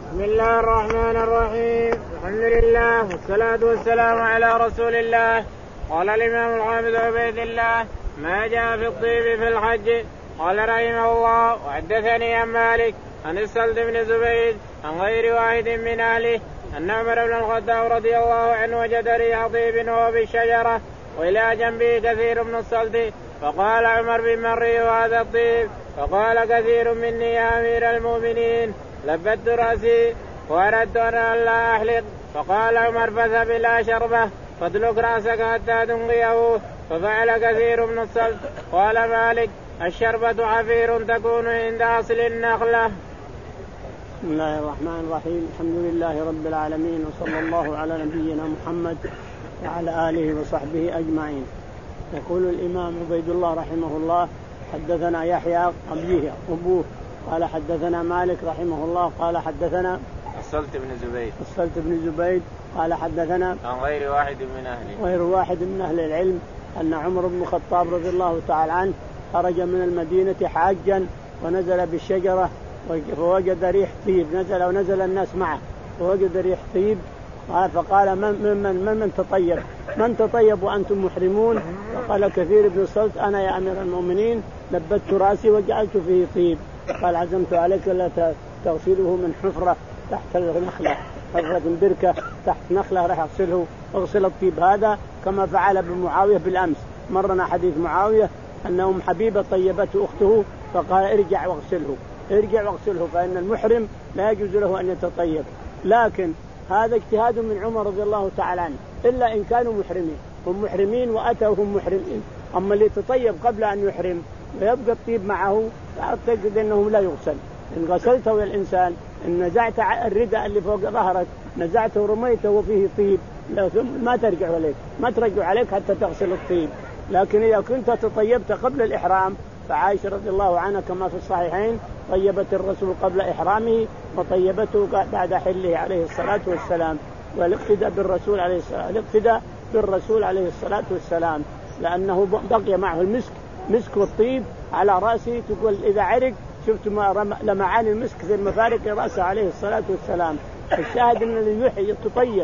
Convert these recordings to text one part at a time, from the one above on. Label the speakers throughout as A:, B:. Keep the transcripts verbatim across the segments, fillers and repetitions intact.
A: بسم الله الرحمن الرحيم. الحمد لله والصلاة والسلام على رسول الله. قال الإمام الحافظ عبيد الله ما جاء في الطيب في الحج. قال رحمه الله وحدثني عن مالك عن السلط بن زبيد عن غير واحد من أهله أن عمر بن الخطاب رضي الله عنه وجد ريح طيب وهو بالشجرة وإلى جنبه كثير من السلط فقال عمر بمن ريح هذا الطيب؟ فقال كثير مني يا أمير المؤمنين لبت رأسي وأردت أن لا أحلق. فقال عمر فاذهب إلى شربة فاتلك رأسك حتى تنقيه. ففعل كثير من السلط. قال مالك الشربة حفير تكون عند أصل النخلة.
B: بسم الله الرحمن الرحيم. الحمد لله رب العالمين وصلى الله على نبينا محمد وعلى آله وصحبه أجمعين. يقول الإمام عبيد الله رحمه الله حدثنا يحيى أبيه أبوه قال حدثنا مالك رحمه الله قال حدثنا
A: السلط بن زبيد
B: السلط بن زبيد قال حدثنا
A: عن غير واحد من أهله
B: غير واحد من أهل العلم أن عمر بن الخطاب رضي الله تعالى عنه خرج من المدينة حاجا ونزل بالشجرة فوجد ريح طيب. نزل ونزل الناس معه فوجد ريح طيب فقال من من من من تطيب من تطيب وأنتم محرمون؟ فقال كثير بن السلط أنا يا أمير المؤمنين لبت رأسي وجعلت فيه طيب. قال عزمت عليك لا تغسله من حفرة تحت النخلة حفرة بركة تحت نخلة راح أغسله أغسل الطيب هذا كما فعل بمعاوية بالأمس. مرنا حديث معاوية أنهم حبيبة طيبته أخته فقال ارجع واغسله ارجع واغسله فإن المحرم لا يجوز له أن يتطيب. لكن هذا اجتهاد من عمر رضي الله تعالى عنه إلا إن كانوا محرمين هم محرمين وأتوا هم محرمين. أما اللي يتطيب قبل أن يحرم ويبقى الطيب معه فأعتقد أنه لا يغسل. إن غسلته يا الإنسان إن نزعت الرداء اللي فوق ظهرك نزعته ورميته وفيه طيب ما ترجع عليك ما ترجع عليك حتى تغسل الطيب. لكن إذا كنت تطيبت قبل الإحرام فعائشة رضي الله عنها كما في الصحيحين طيبت الرسول قبل إحرامه وطيبته بعد حله عليه الصلاة والسلام. والاقتداء بالرسول عليه الصلاة الاقتداء بالرسول عليه الصلاة والسلام لأنه بقي معه المسك مسك والطيب على رأسه. تقول إذا عرق شفت ما لمعان المسك في المفارق رأسه عليه الصلاة والسلام. الشاهد أن اللي يتطيب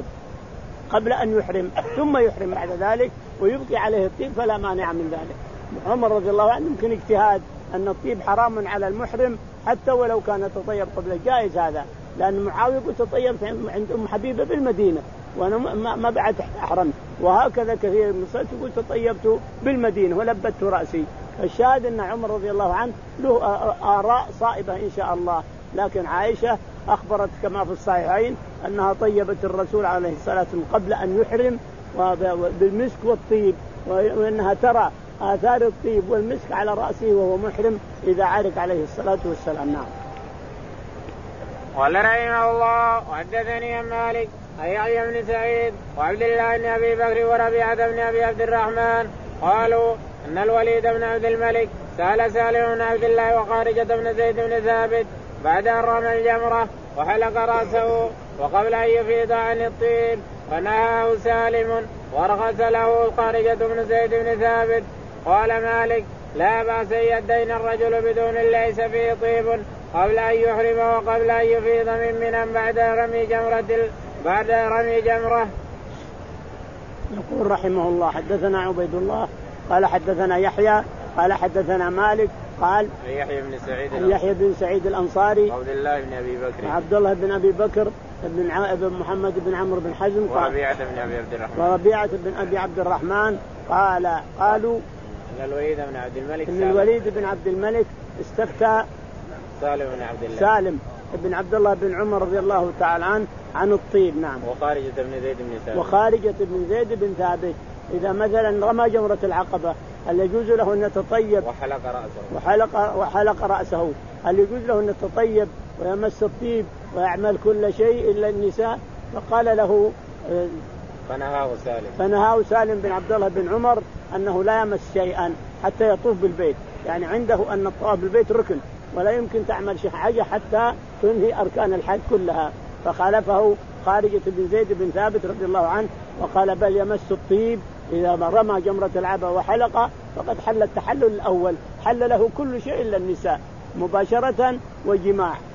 B: قبل أن يحرم ثم يحرم بعد ذلك ويبقي عليه الطيب فلا مانع من ذلك. عمر رضي الله عنه يمكن اجتهاد أن الطيب حرام على المحرم حتى ولو كان تطيب قبل جائز هذا لأن معاوية تطيب عند أم حبيبة بالمدينة وأنا ما بعد أحرمت. وهكذا كثير من الصلاة يقول تطيبت بالمدينة ولبت رأسي. الشاهد أن عمر رضي الله عنه له آراء صائبة إن شاء الله. لكن عائشة أخبرت كما في الصحيحين أنها طيبت الرسول عليه الصلاة والسلام قبل أن يحرم بالمسك والطيب وأنها ترى آثار الطيب والمسك على رأسه وهو محرم إذا عرق عليه الصلاة والسلام. نعم.
A: قال رحمه الله وحدثني عن مالك عن يحيى بن سعيد وعبد الله بن أبي بكر وربيعة بن أبي عبد الرحمن قالوا أن الوليد بن عبد الملك سأل سالم بن عبد الله وخارجة بن زيد بن ثابت بعد أن رمى الجمرة وحلق رأسه وقبل أن يفيض عن الطيب فنهاه سالم ورخص له خارجة بن زيد بن ثابت. قال مالك لا بأس أن يدين الرجل بدون ليس فيه طيب قبل أن يحرم وقبل أن يفيض من منى بعد رمي جمرة بعد رمي جمرة.
B: يقول رحمه الله حدثنا عبيد الله قال حدثنا يحيى قال حدثنا مالك قال
A: يحيى بن سعيد
B: يحيى بن سعيد الأنصاري
A: عبد الله بن أبي بكر
B: عبد الله بن أبي بكر بن ابن محمد بن عمرو بن حزم
A: وربيعة بن أبي عبد الرحمن
B: وربيعة بن أبي عبد الرحمن قال قالوا
A: أن الوليد بن عبد الملك
B: إن الوليد بن عبد الملك استفتى
A: سالم بن عبد الله
B: سالم بن عبد الله بن عمر رضي الله تعالى عنه عن الطيب. نعم.
A: وخارجة بن زيد بن ثابت
B: وخارجة بن زيد بن ثابت إذا مثلا رمى جمرة العقبة هل يجوز له أن يتطيب
A: وحلق رأسه
B: وحلق وحلق رأسه هل يجوز له أن يتطيب ويمس الطيب ويعمل كل شيء إلا النساء؟ فقال له
A: فنهاه سالم
B: فنهاه سالم بن عبد الله بن عمر أنه لا يمس شيئا حتى يطوف بالبيت. يعني عنده أن الطواف بالبيت ركن ولا يمكن تعمل شيء حاجة حتى تنهي أركان الحج كلها. فخالفه خارجة بن زيد بن ثابت رضي الله عنه وقال بل يمس الطيب إذا رمى جمرة العقبة وحلق فقد حل التحلل الأول حل له كل شيء إلا النساء مباشرة وجماع.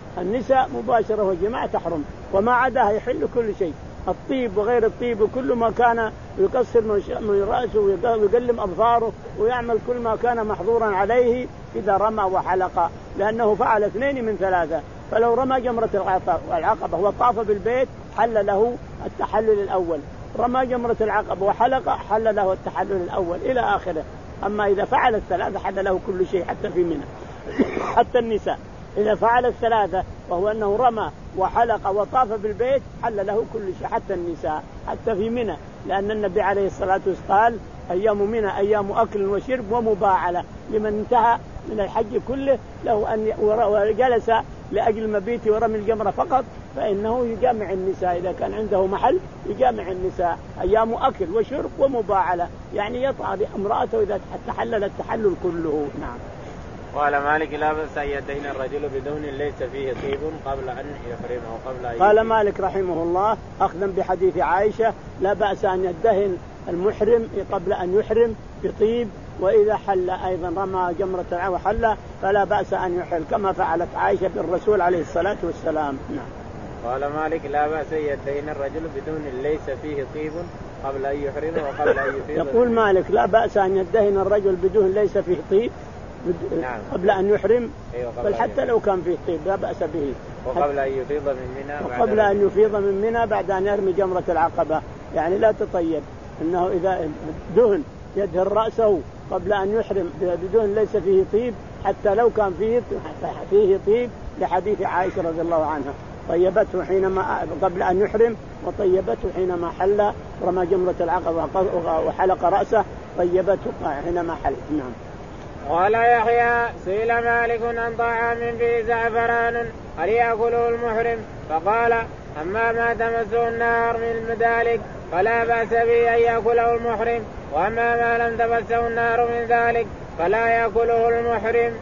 B: النساء مباشرة والجماع تحرم، وما عداها يحل كل شيء، الطيب وغير الطيب، وكل ما كان يقصر من رأسه ويقلم أظفاره ويعمل كل ما كان محظورا عليه إذا رمى وحلق، لأنه فعل اثنين من ثلاثة. فلو رمى جمرة العقبة وطاف بالبيت حل له التحلل الأول، رمى جمرة العقبة وحلق حل له التحلل الأول إلى آخره. أما إذا فعل الثلاثة حل له كل شيء حتى في منى. حتى النساء إذا فعل الثلاثة وهو أنه رمى وحلق وطاف بالبيت حل له كل شيء حتى النساء حتى في منى، لأن النبي عليه الصلاة والسلام قال أيام منى أيام أكل وشرب ومباعلة، لمن انتهى من الحج كله له أن وجلس لأجل المبيت ورمي الجمرة فقط فإنه يجامع النساء، إذا كان عنده محل يجامع النساء. أيام أكل وشرب ومباعلة يعني يطأ بامرأته إذا تحلل التحلل كله. نعم.
A: قال مالك لا بأس أن يدهن الرجل بدهن ليس فيه طيب قبل أن يحرمه قبل أن
B: قال مالك رحمه الله أخذا بحديث عائشة لا بأس أن يدهن المحرم قبل أن يحرم بطيب، وإذا حل أيضا رمى جمرة وحل فلا بأس أن يحل كما فعلت عائشة بالرسول عليه الصلاة والسلام. نعم.
A: قال مالك لا بأس أن يدهن الرجل بدهن ليس فيه طيب قبل أن يحرمه وقبل أن يفيض.
B: يقول مالك لا بأس أن يدهن الرجل بدهن ليس فيه طيب
A: نعم.
B: قبل أن يحرم،
A: أيوة
B: بل حتى لو كان فيه طيب لا بأس به،
A: وقبل أن يفيض من منى
B: وقبل أن يفيض من منى بعد أن يرمي جمرة العقبة، يعني لا تطيب، إنه إذا دهن يدهن رأسه قبل أن يحرم بدهن ليس فيه طيب حتى لو كان فيه فيه طيب، لحديث عائشة رضي الله عنها طيبته حينما قبل أن يحرم وطيبته حينما حل رمى جمرة العقبة وحلق رأسه طيبته حينما حل. نعم.
A: قال يحيى سئل مالك عن طعام فيه زعفران هل يأكله المحرم؟ فقال أما ما تمسه النار من ذلك فلا بأس به أن يأكله المحرم، وأما ما لم تمسه النار من ذلك فلا يأكله المحرم.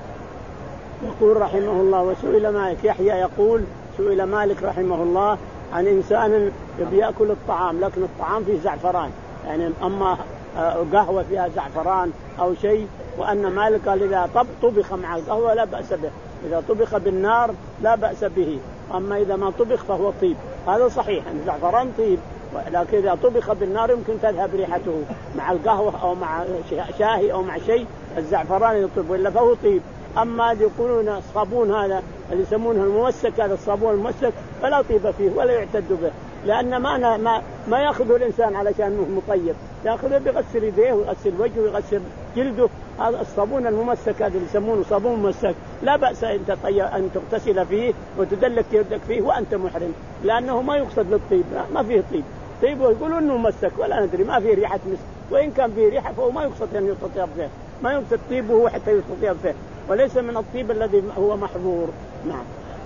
B: يقول رحمه الله وسئل مالك، يحيى يقول سئل مالك رحمه الله عن إنسان يأكل الطعام لكن الطعام فيه زعفران، يعني أما قهوة فيها زعفران أو شيء، وأن مالك قال إذا طبخ مع القهوة لا بأس به، إذا طبخ بالنار لا بأس به، أما إذا ما طبخ فهو طيب. هذا صحيح أن الزعفران طيب، لكن إذا طبخ بالنار يمكن تذهب ريحته مع القهوة أو مع شاهي أو مع شيء، الزعفران يطيب وإلا فهو طيب. أما يقولون الصابون هذا اللي يسمونه الممسك، هذا الصابون الممسك فلا طيب فيه ولا يعتد به، لأن ما ما ما يأخذه الإنسان علشان مطيب، يأخذه بيغسل يديه ويغسل وجهه ويغسل جلده. هذا الصابون الممسك هذا اللي يسمونه صابون ممسك لا بأس أن تغتسل فيه وتدلك يدك فيه وأنت محرم، لأنه ما يقصد للطيب، ما فيه طيب. طيب ويقولون إنه ممسك ولا ندري ما فيه ريحة مسك، وإن كان فيه ريحة فهو ما يقصد أن يتطيب فيه، ما يقصد طيبه حتى يتطيب فيه، وليس من الطيب الذي هو محظور. نعم.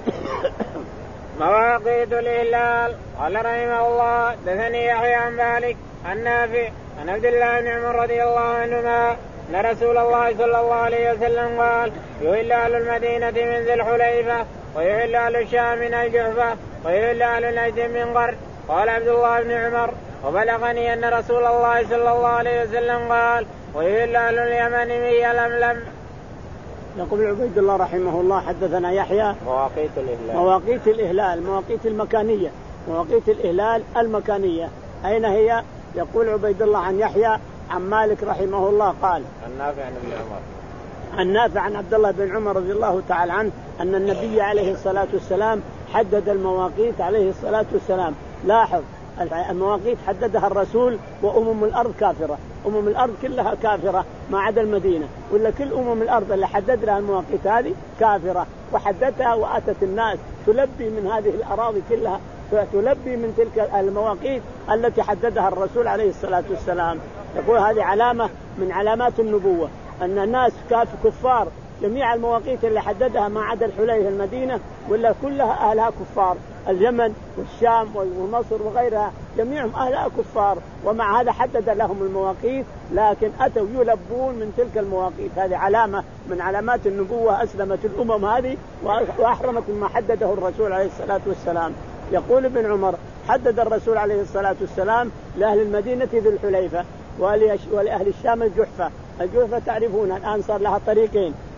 A: مواقيت الإهلال. قال رحمه الله دثني يحيى عن مالك عن نافع عن عبد الله بن عمر رضي الله عنهما أن رسول الله صلى الله عليه وسلم قال يحل أهل المدينة من ذي الحليفة ويحل أهل الشام من الجحفة ويحل أهل نجد من قرن. قال عبد الله بن عمر وبلغني أن رسول الله صلى الله عليه وسلم قال ويحل أهل اليمن من يلملم.
B: يقول عبيد الله رحمه الله حدثنا يحيى
A: مواقيت الإهلال.
B: مواقيت الإهلال مواقيت المكانية، مواقيت الإهلال المكانية أين هي؟ يقول عبيد الله عن يحيى عن مالك رحمه الله قال
A: عن نافع عن ابن عمر
B: عن نافع عن عبد الله بن عمر رضي الله تعالى عنه أن النبي عليه الصلاة والسلام حدد المواقيت عليه الصلاة والسلام. لاحظ المواقيت حددها الرسول وأمم الأرض كافرة، أمم الأرض كلها كافرة ما عدا المدينة، ولا كل أمم الأرض اللي حدد لها المواقيت هذه كافرة، وحددها وأتت الناس تلبي من هذه الأراضي كلها، تلبي من تلك المواقيت التي حددها الرسول عليه الصلاة والسلام. يقول هذه علامة من علامات النبوة أن الناس كاف كفار، جميع المواقيت اللي حددها ما عدا الحليفة المدينة ولا كلها أهلها كفار، اليمن والشام ومصر وغيرها جميعهم أهلها كفار، ومع هذا حدد لهم المواقيت لكن أتوا يلبون من تلك المواقيت. هذه علامة من علامات النبوة، أسلمت الأمم هذه وأحرمت ما حدده الرسول عليه الصلاة والسلام. يقول ابن عمر حدد الرسول عليه الصلاة والسلام لأهل المدينة ذي الحليفة ولأهل الشام الجحفة. الجحفة تعرفون الآن صار لها طريقين،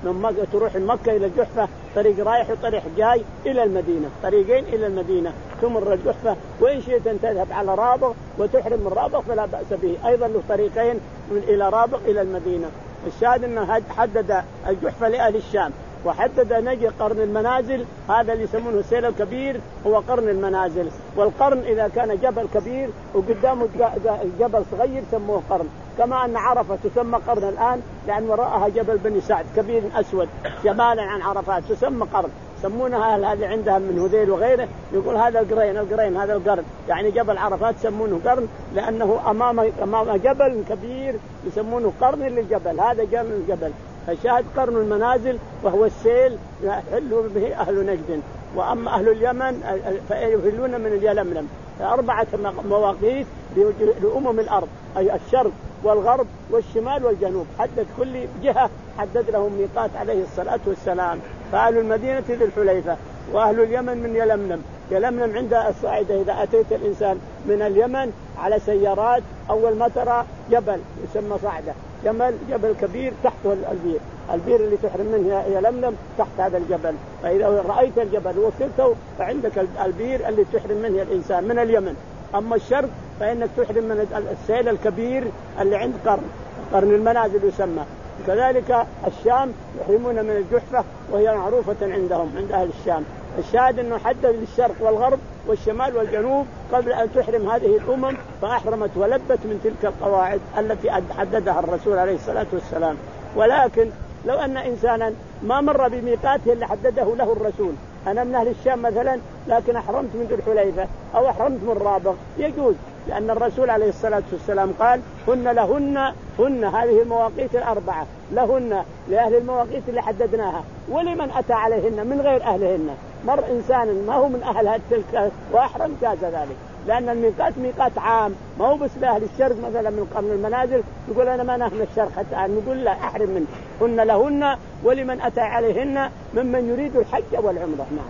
B: من مكة تروح من مكة إلى الجحفة طريق رايح وطريق جاي إلى المدينة، طريقين إلى المدينة، تمر الجحفة وإن شئت أن تذهب على رابغ وتحرم من رابغ فلا بأس به، أيضا له طريقين من إلى رابغ إلى المدينة. الشاهد أنه حدد الجحفة لأهل الشام، وحدد نجي قرن المنازل، هذا اللي يسمونه السيل الكبير هو قرن المنازل. والقرن إذا كان جبل كبير وقدامه جبل صغير سموه قرن، كما أن عرفة تسمى قرن الآن لأن وراءها جبل بني سعد كبير أسود جبالا عن عرفات تسمى قرن، يسمونها هذا عندها من هذيل وغيره يقول هذا القرين القرين هذا القرن، يعني جبل عرفات يسمونه قرن لأنه أمام أمام جبل كبير يسمونه قرن للجبل، هذا قرن الجبل. فشاهد قرن المنازل وهو السيل يحل به أهل نجد. وأما أهل اليمن فيحلون من اليلملم، أربعة مواقيت لأمم الأرض أي الشرق والغرب والشمال والجنوب، حدد كل جهة حدد لهم ميقات عليه الصلاة والسلام. فأهل المدينة ذي الحليفة، وأهل اليمن من يلملم. يلملم عند الصاعدة إذا أتيت الإنسان من اليمن على سيارات أول ما ترى جبل يسمى صعدة، جبل جبل كبير تحته البير، البير اللي تحرم منه يلملم تحت هذا الجبل، فإذا رأيت الجبل وصلته فعندك البير اللي تحرم منه الإنسان من اليمن. أما الشرق فإنك تحرم من السيل الكبير اللي عند قرن قرن المنازل يسمى. كذلك الشام يحرمون من الجحفة وهي معروفة عندهم عند أهل الشام. الشاهد أنه حدد للشرق والغرب والشمال والجنوب قبل أن تحرم هذه الأمم، فأحرمت ولبت من تلك القواعد التي حددها الرسول عليه الصلاة والسلام. ولكن لو أن إنسانا ما مر بميقاته اللي حدده له الرسول، أنا من أهل الشام مثلا لكن أحرمت من ذي الحليفة أو أحرمت من رابغ يجوز، لأن الرسول عليه الصلاة والسلام قال هن لهن هن هذه المواقيت الأربعة لهن لأهل المواقيت اللي حددناها، ولمن أتى عليهن من غير أهلهن مر إنسان ما هو من أهل تلك وأحرم جاز ذلك، لأن الميقات ميقات عام ما هو بس لأهل الشرق مثلا من قرن المنازل يقول أنا ما نحن الشرق حتى نقول لا أحرم منه، هن لهن ولمن أتى عليهن ممن يريد الحج والعمرة. نعم.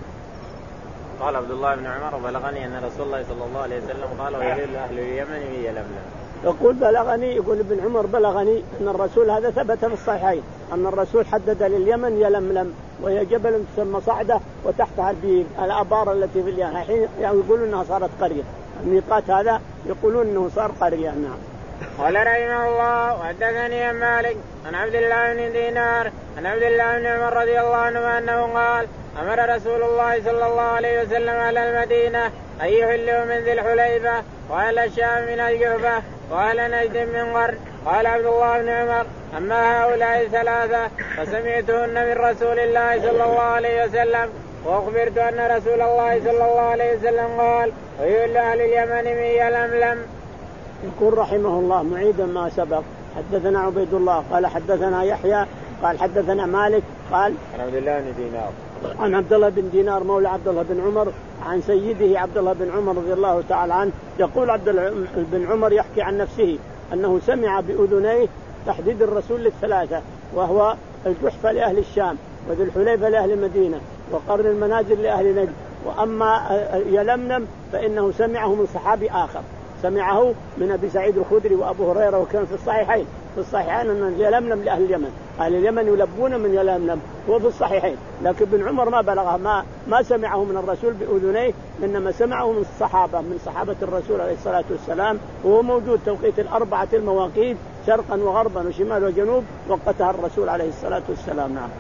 A: قال عبد الله بن عمر بلغني أن رسول الله صلى الله عليه وسلم قال ويحل أهل اليمن يلملم.
B: يقول بلغني يقول ابن عمر بلغني أن الرسول هذا ثبت في الصحيحين أن الرسول حدد لليمن يلملم وهي جبل تسمى صعدة وتحتها البير الآبار التي في اليمن، الحين يعني يقولون أنها صارت قرية، الميقات هذا يقولون أنه صار قرية. نعم.
A: قال رحمه الله وحدثني عن مالك عن عبد الله بن دينار عن عبد الله بن عمر رضي الله عنه أنه قال أمر رسول الله صلى الله عليه وسلم على المدينة أن يحلوا من ذي الحليفة وأهل الشام من الجحفة وأهل نجد من قرن. قال عبد الله بن عمر أما هؤلاء ثلاثة فسمعتهن من رسول الله صلى الله عليه وسلم، وأخبرت أن رسول الله صلى الله عليه وسلم قال ويحل أهل اليمن من يلملم.
B: يقول رحمه الله معيدا ما سبق. حدثنا عبيد الله قال حدثنا يحيى قال حدثنا مالك قال
A: عن عبد الله بن دينار
B: عن عبد الله بن دينار مولى عبد الله بن عمر عن سيده عبد الله بن عمر رضي الله تعالى عنه. يقول عبد الله بن عمر يحكي عن نفسه أنه سمع بأذنيه تحديد الرسول للثلاثة، وهو الجحفة لأهل الشام وذي الحليفة لأهل المدينة وقرن المنازل لأهل نجد. وأما يلملم فإنه سمعه من صحابي آخر، سمعه من أبي سعيد الخدري وأبو هريرة، وكان في الصحيحين في الصحيحين أن يلملم لأهل اليمن، أهل اليمن يلبون من يلملم، هو في الصحيحين. لكن ابن عمر ما بلغه ما ما سمعه من الرسول بأذنيه، إنما سمعه من الصحابة من صحابة الرسول عليه الصلاة والسلام، وهو موجود توقيت الأربعة المواقيت شرقا وغربا وشمال وجنوب وقتها الرسول عليه الصلاة والسلام. نعم.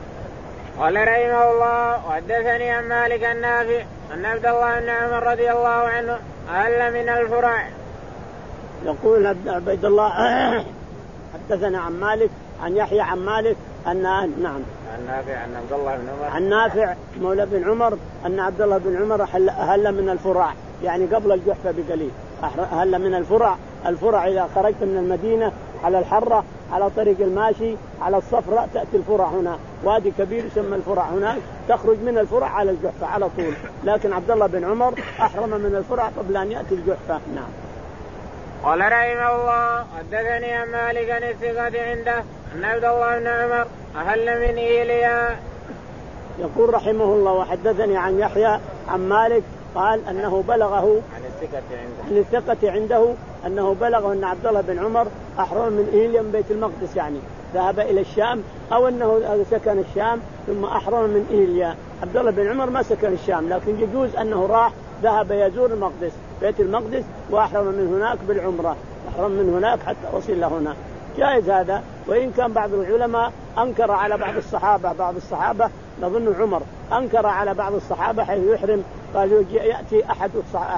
A: قال رحمه الله وحدثني عن مالك النافع أن عبد الله بن عمر رضي الله عنه أهل من الفرع.
B: يقول عبد الله حدثنا عن مالك عن يحيى عن مالك أن نعم
A: عن نافع عن عبد الله بن عمر
B: عن نافع مولى بن عمر أن عبد الله بن عمر أهل من الفرع، يعني قبل الجحفة بقليل أهل من الفرع. الفرع إذا خرجت من المدينة على الحرة على طريق الماشي على الصفراء تأتي الفرع هنا، وادي كبير يسمى الفرع هناك، تخرج من الفرع على الجحفة على طول. لكن عبد الله بن عمر أحرم من الفرع قبل أن يأتي الجحفة. نعم.
A: قال رحمه الله حدثني عن مالك عن الثقة عنده أن عبد الله بن عمر أهل من إيليا.
B: يقول رحمه الله وحدثني عن يحيى عن مالك قال أنه بلغه
A: عن الثقة عنده
B: عن الثقة عنده أنه بلغه أن عبد الله بن عمر أحرم من إيليا بيت المقدس، يعني ذهب إلى الشام أو أنه سكن الشام ثم أحرم من إيليا. عبد الله بن عمر ما سكن الشام، لكن يجوز أنه راح ذهب يزور المقدس بيت المقدس وأحرم من هناك بالعمرة، أحرم من هناك حتى وصل هنا، جائز هذا. وإن كان بعض العلماء أنكر على بعض الصحابة، بعض الصحابة نظن عمر أنكر على بعض الصحابة حيث يحرم، قال يأتي أحد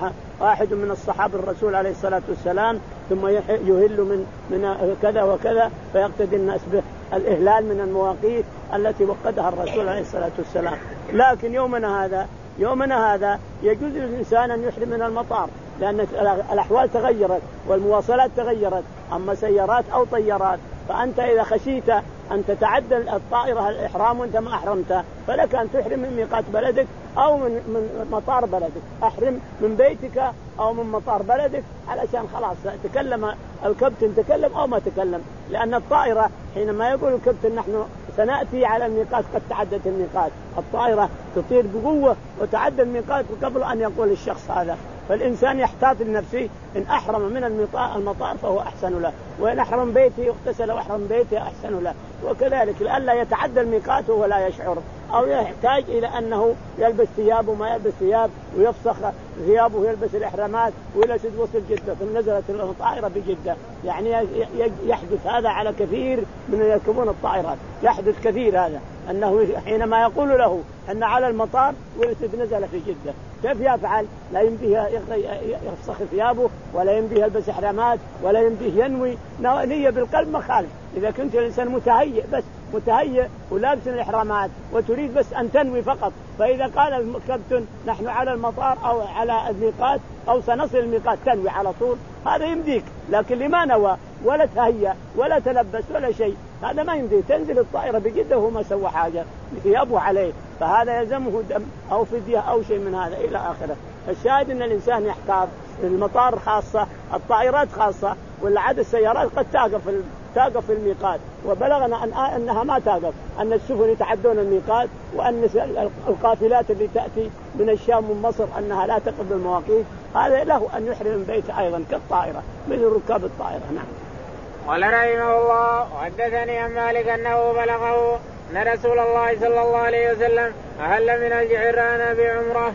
B: واحد من الصحابة الرسول عليه الصلاة والسلام ثم يهل من من كذا وكذا فيقتدي الناس به، الإهلال من المواقيت التي وقتها الرسول عليه الصلاة والسلام. لكن يومنا هذا يومنا هذا يجوز للإنسان أن يحرم من المطار، لأن الأحوال تغيرت والمواصلات تغيرت، أما سيارات أو طيارات، فأنت إذا خشيت أن تتعدل الطائرة الإحرام وأنت ما أحرمت فلك أن تحرم من ميقات بلدك أو من من مطار بلدك، أحرم من بيتك أو من مطار بلدك علشان خلاص تكلم الكابتن تكلم أو ما تكلم، لأن الطائرة حينما يقول الكابتن نحن سنأتي على الميقات قد تعدت الميقات، الطائرة تطير بقوة وتعدى الميقات قبل أن يقول الشخص هذا، فالإنسان يحتاط لنفسه، إن أحرم من المطار فهو أحسن له، وإن أحرم بيته يغتسل وأحرم بيته أحسن له، وكذلك لئلا يتعدى الميقات ولا يشعر أو يحتاج إلى أنه يلبس ثياب وما يلبس ثياب ويفسخ ثيابه ويلبس الإحرامات وإلى سد وصل جدة ثم نزلت الطائرة بجدة. يعني يحدث هذا على كثير من يركبون الطائرات، يحدث كثير هذا، أنه حينما يقول له أن على المطار ولسد نزل في جدة كيف يفعل؟ لا يمديه يفسخ ثيابه ولا يمديه يلبس إحرامات ولا يمديه ينوي نية بالقلب مخالف. إذا كنت الإنسان متهيئ بس متهيئ ولابس الإحرامات وتريد بس أن تنوي فقط، فإذا قال الكابتن نحن على المطار أو على الميقات أو سنصل الميقات تنوي على طول، هذا يمديك، لكن لما نوى ولا تهيأ ولا تلبس ولا شيء هذا ما يمديه، تنزل الطائرة بجدة وهو ما سوى حاجة ثيابه عليه، فهذا يلزمه دم أو فدية أو شيء من هذا إلى آخره. الشاهد أن الإنسان يحتاط، المطار خاصة، الطائرات خاصة، ولا عاد السيارات قد تقف تقف في الميقات، وبلغنا أن أنها ما تقف، أن السفن يتعدون الميقات، وأن القافلات اللي تأتي من الشام من مصر أنها لا تقف بالمواقيت، هذا له أن يحرم من بيته أيضا كالطائرة مثل ركاب الطائرة. نعم.
A: قال رحمه الله وحدثني عن مالك أنه بلغه أن رسول الله صلى الله عليه وسلم أهل من الجعرانة بعمرة.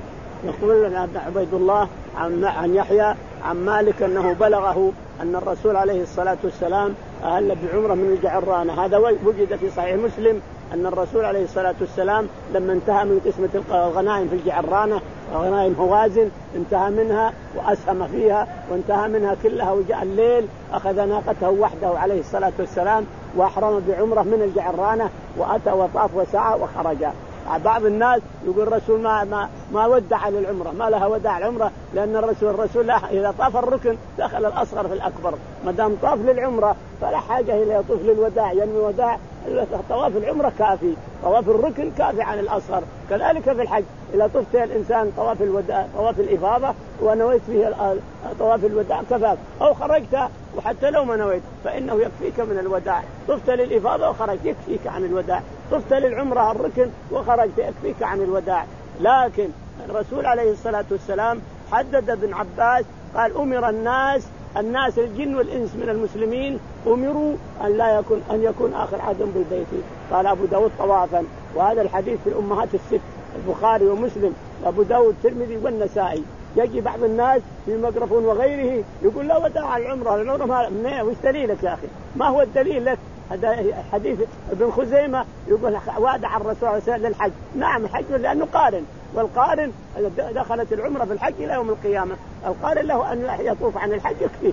B: يقول عبيد الله عن يحيى عن مالك أنه بلغه أن الرسول عليه الصلاة والسلام أهل بعمرة من الجعرانة. هذا وجد في صحيح مسلم أن الرسول عليه الصلاة والسلام لما انتهى من قسمة الغنائم في الجعرانة، غنائم هوازن، انتهى منها وأسهم فيها وانتهى منها كلها، وجاء الليل أخذ ناقته وحده عليه الصلاة والسلام وأحرم بعمرة من الجعرانة وأتى وطاف وسعى وخرج. بعض الناس يقول الرسول ما ما ما ودع للعمرة، ما لها وداع العمرة، لأن الرسول الرسول لا إذا طاف الركن دخل الأصغر في الأكبر، ما دام طاف للعمرة فلا حاجة إلى يطوف للوداع، يعني وداع طواف العمرة كافي، طواف الركن كافي عن الأصغر. كذلك في الحج إذا طفت الإنسان طواف الوداع طواف الإفاضة ونويت فيه طواف الوداع كفاك، أو خرجت وحتى لو ما نويت فإنه يكفيك من الوداع، طفت للإفاضة وخرجت يكفيك عن الوداع، طفت للعمرة الركن وخرجت يكفيك عن الوداع. لكن الرسول عليه الصلاة والسلام حدد ابن عباس قال أمر الناس الناس الجن والإنس من المسلمين أمروا أن لا يكون أن يكون آخر عهدهم بالبيت. قال أبو داود طوافا، وهذا الحديث في الأمهات الست البخاري ومسلم وأبو داود الترمذي والنسائي. يجي بعض الناس في ميكروفون وغيره يقول لا وداع العمرة، العمرة ما وش دليلك يا أخي؟ ما هو الدليل لك؟ هذا حديث ابن خزيمة يقول وادع الرسول عليه السلام للحج، نعم الحج لأنه قارن، والقارن دخلت العمرة في الحج إلى يوم القيامة، القارن له أن يطوف عن الحج يكفي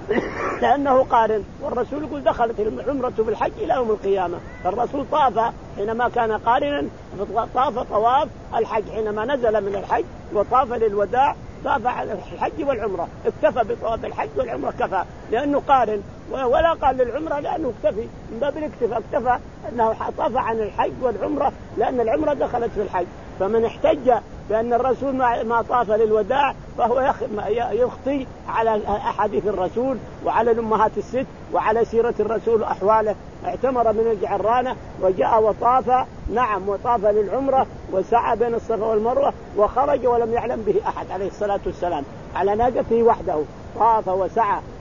B: لأنه قارن، والرسول يقول دخلت العمرة في الحج إلى يوم القيامة. فالرسول طاف حينما كان قارنا، طاف طواف الحج حينما نزل من الحج وطاف للوداع، طاف على الحج والعمرة، اكتفى بطواف الحج والعمرة كفى لأنه قارن، ولا قال للعمرة لأنه اكتفي من باب الاكتفاء، اكتفى أنه طاف عن الحج والعمرة لأن العمرة دخلت في الحج. فمن احتج بأن الرسول ما طاف للوداع فهو يخطي على أحاديث الرسول وعلى الأمهات الست وعلى سيرة الرسول وأحواله. اعتمر من الجعرانة وجاء وطاف، نعم وطاف للعمرة وسعى بين الصفا والمروة وخرج ولم يعلم به أحد عليه الصلاة والسلام على ناقته وحده، طاف وسعى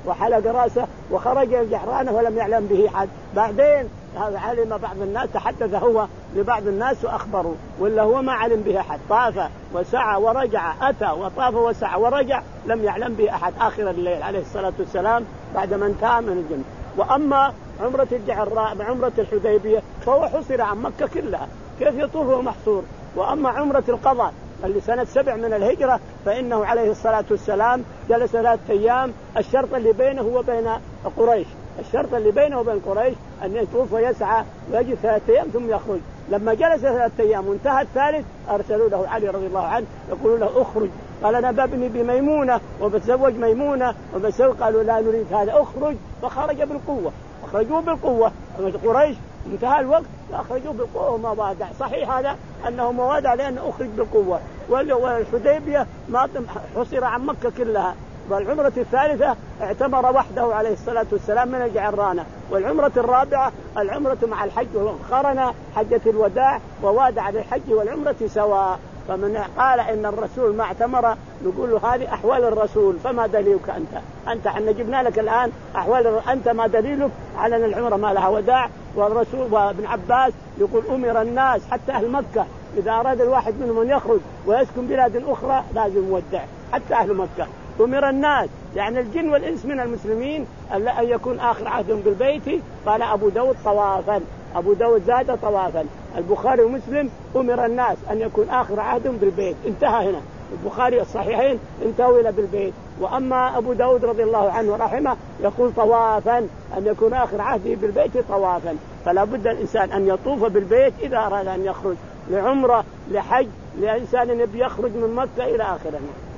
B: وحلق راسه وخرج الجعرانة ولم يعلم به حد. بعدين علم بعض الناس، تحدث هو لبعض الناس وأخبروا، ولا هو ما علم به أحد. طاف وسعى ورجع، أتى وطاف وسعى ورجع، لم يعلم به أحد آخر الليل عليه الصلاة والسلام بعدما انتهى من الجنة. وأما عمرة الجعراء بعمرة الحديبية فهو حصر عن مكة كلها، كيف يطوف هو محصور. وأما عمرة القضاء اللي سنة سبع من الهجرة فإنه عليه الصلاة والسلام جلس ثلاثة أيام. الشرط اللي بينه وبين قريش، الشرط اللي بينه وبين قريش أن يطوف ويسعى ويجي ثلاثة أيام ثم يخرج. لما جلس ثلاثة أيام وانتهى الثالث أرسلوا له علي رضي الله عنه يقولوا له اخرج. قال أنا ببني بميمونة وبتزوج ميمونة وبسوي. قالوا لا نريد هذا، اخرج. فخرج بالقوة، أخرجوه بالقوة. قريش انتهى الوقت أخرجوه بالقوة وما وادع. صحيح هذا أنه ما وادع لأنه أخرج بالقوة. والحديبية ما حصر عن مكة كلها. والعمرة الثالثة اعتمر وحده عليه الصلاة والسلام من الجعرانة. والعمرة الرابعة العمرة مع الحج، وقرن حجة الوداع ووادع للحج والعمرة سواء. فمن قال إن الرسول ما اعتمر نقول له هذه أحوال الرسول، فما دليلك أنت؟ أنت حنا جبنا لك الآن أحوال، أنت ما دليلك على أن العمرة ما لها وداع؟ والرسول وابن عباس يقول أمر الناس حتى أهل مكة إذا أراد الواحد منهم أن يخرج ويسكن بلاد أخرى لازم يودع، حتى أهل مكة أمر الناس، يعني الجن والإنس من المسلمين أن يكون آخر عهدهم بالبيت. قال أبو داود طوافا، أبو داود زاد طوافا. البخاري ومسلم أمر الناس أن يكون آخر عهدهم بالبيت، انتهى هنا. البخاري الصحيحين انتهوا إلى بالبيت. وأما أبو داود رضي الله عنه رحمه يقول طوافا، أن يكون آخر عهده بالبيت طوافا. فلا بد الإنسان أن يطوف بالبيت إذا أراد أن يخرج لعمرة لحج لإنسان يبي يخرج من مكة إلى آخره.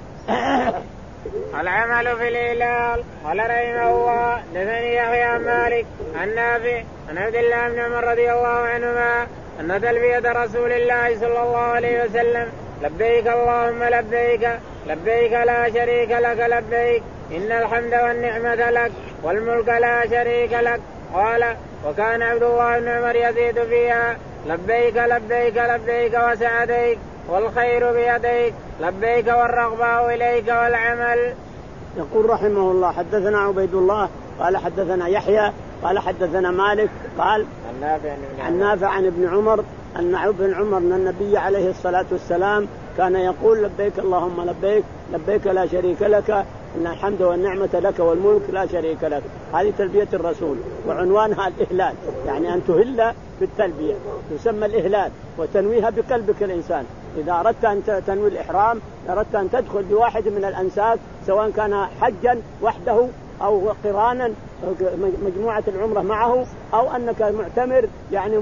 A: العمل في الهلال. قال رحمه الله دثني يحيى عن مالك عن نافع عن عبد الله بن عمر رضي الله عنهما أن تلبية رسول الله صلى الله عليه وسلم لبيك اللهم لبيك لبيك لا شريك لك لبيك إن الحمد والنعمة لك والملك لا شريك لك. قال وكان عبد الله بن عمر يزيد فيها لبيك لبيك لبيك وسعديك والخير بيديك لبيك والرغبة إليك والعمل.
B: يقول رحمه الله حدثنا عبيد الله قال حدثنا يحيى قال حدثنا مالك قال عن نافع عن ابن عمر أن ابن عمر أن النبي عليه الصلاة والسلام كان يقول لبيك اللهم لبيك لبيك لا شريك لك إن الحمد والنعمة لك والملك لا شريك لك. هذه تلبية الرسول وعنوانها الإهلال، يعني أن تهل بالتلبية تسمى الإهلال وتنويها بقلبك الإنسان. إذا أردت أن تنوي الإحرام أردت أن تدخل بواحد من الأنساك سواء كان حجا وحده أو قرانا مجموعة العمرة معه أو أنك معتمر يعني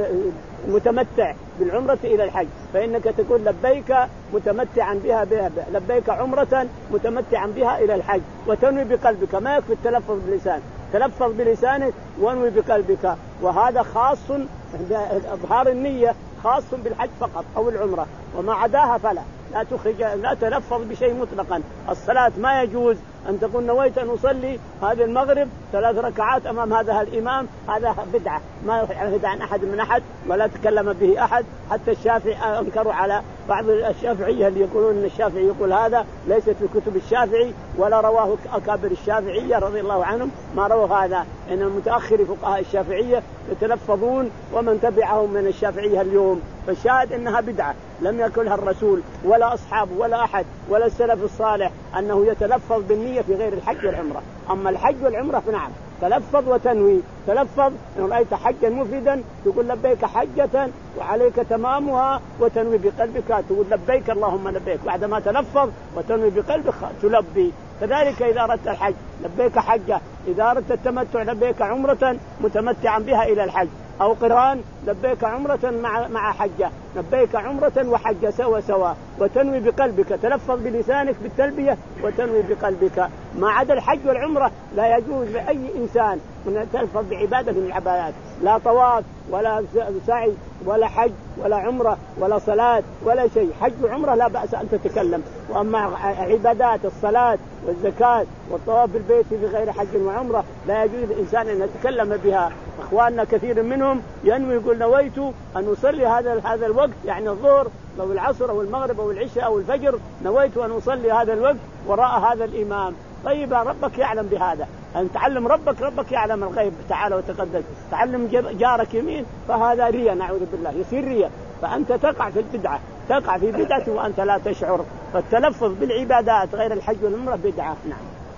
B: متمتع بالعمرة إلى الحج، فإنك تقول لبيك متمتعا بها, بها لبيك عمرة متمتعا بها إلى الحج وتنوي بقلبك. ما يكفي التلفظ باللسان، تلفظ بلسانك وانوي بقلبك. وهذا خاص إظهار النية خاص بالحج فقط أو العمرة، وما عداها فلا لا تخرج لا تلفظ بشيء مطلقا. الصلاة ما يجوز أن تقول نويت أن أصلي هذه المغرب ثلاث ركعات أمام هذا الإمام، هذا بدعة ما يحدث عن أحد من أحد ولا تكلم به أحد. حتى الشافعي أنكروا على بعض الشافعية اللي يقولون أن الشافعي يقول هذا، ليست في كتب الشافعي ولا رواه أكابر الشافعية رضي الله عنهم ما رووا هذا. إن المتأخر فقهاء الشافعية يتلفظون ومن تبعهم من الشافعية اليوم، فالشاهد إنها بدعة لم يكلها الرسول ولا أصحابه ولا أحد ولا السلف الصالح أنه يتلفظ بالنية في غير الحج والعمرة. أما الحج والعمرة فنعم تلفظ وتنوي. تلفظ إن رأيت حجا مفردا تقول لبيك حجة وعليك تمامها وتنوي بقلبك تقول لبيك اللهم لبيك، بعدما تلفظ وتنوي بقلبك تلبي. كذلك إذا أردت الحج لبيك حجة، إذا أردت التمتع لبيك عمرة متمتعا بها إلى الحج، أو قران لبيك عمرة مع مع حجة، لبيك عمرة وحجة سوا سوا وتنوي بقلبك. تلفظ بلسانك بالتلبية وتنوي بقلبك. ما عدا الحج والعمرة لا يجوز لأي إنسان من تلفظ بعبادة من العبادات، لا طواف ولا سعي ولا حج ولا عمرة ولا صلاة ولا شيء. حج وعمرة لا بأس أن تتكلم، وأما عبادات الصلاة والزكاة والطواف بالبيت في غير حج وعمرة لا يجوز الإنسان أن يتكلم بها. أخواننا كثير منهم ينوي يقول نويت أن أصلي هذا هذا الوقت، يعني الظهر أو العصر أو المغرب أو العشاء أو الفجر، نويت أن أصلي هذا الوقت وراء هذا الإمام. طيب ربك يعلم بهذا، أن تعلم ربك، ربك يعلم الغيب تعالى وتقدس. تعلم جارك يمين فهذا رياء نعوذ بالله، يصير رياء، فأنت تقع في البدعة، تقع في بدعة وأنت لا تشعر. فالتلفظ بالعبادات غير الحج والعمرة بدعة. نعم.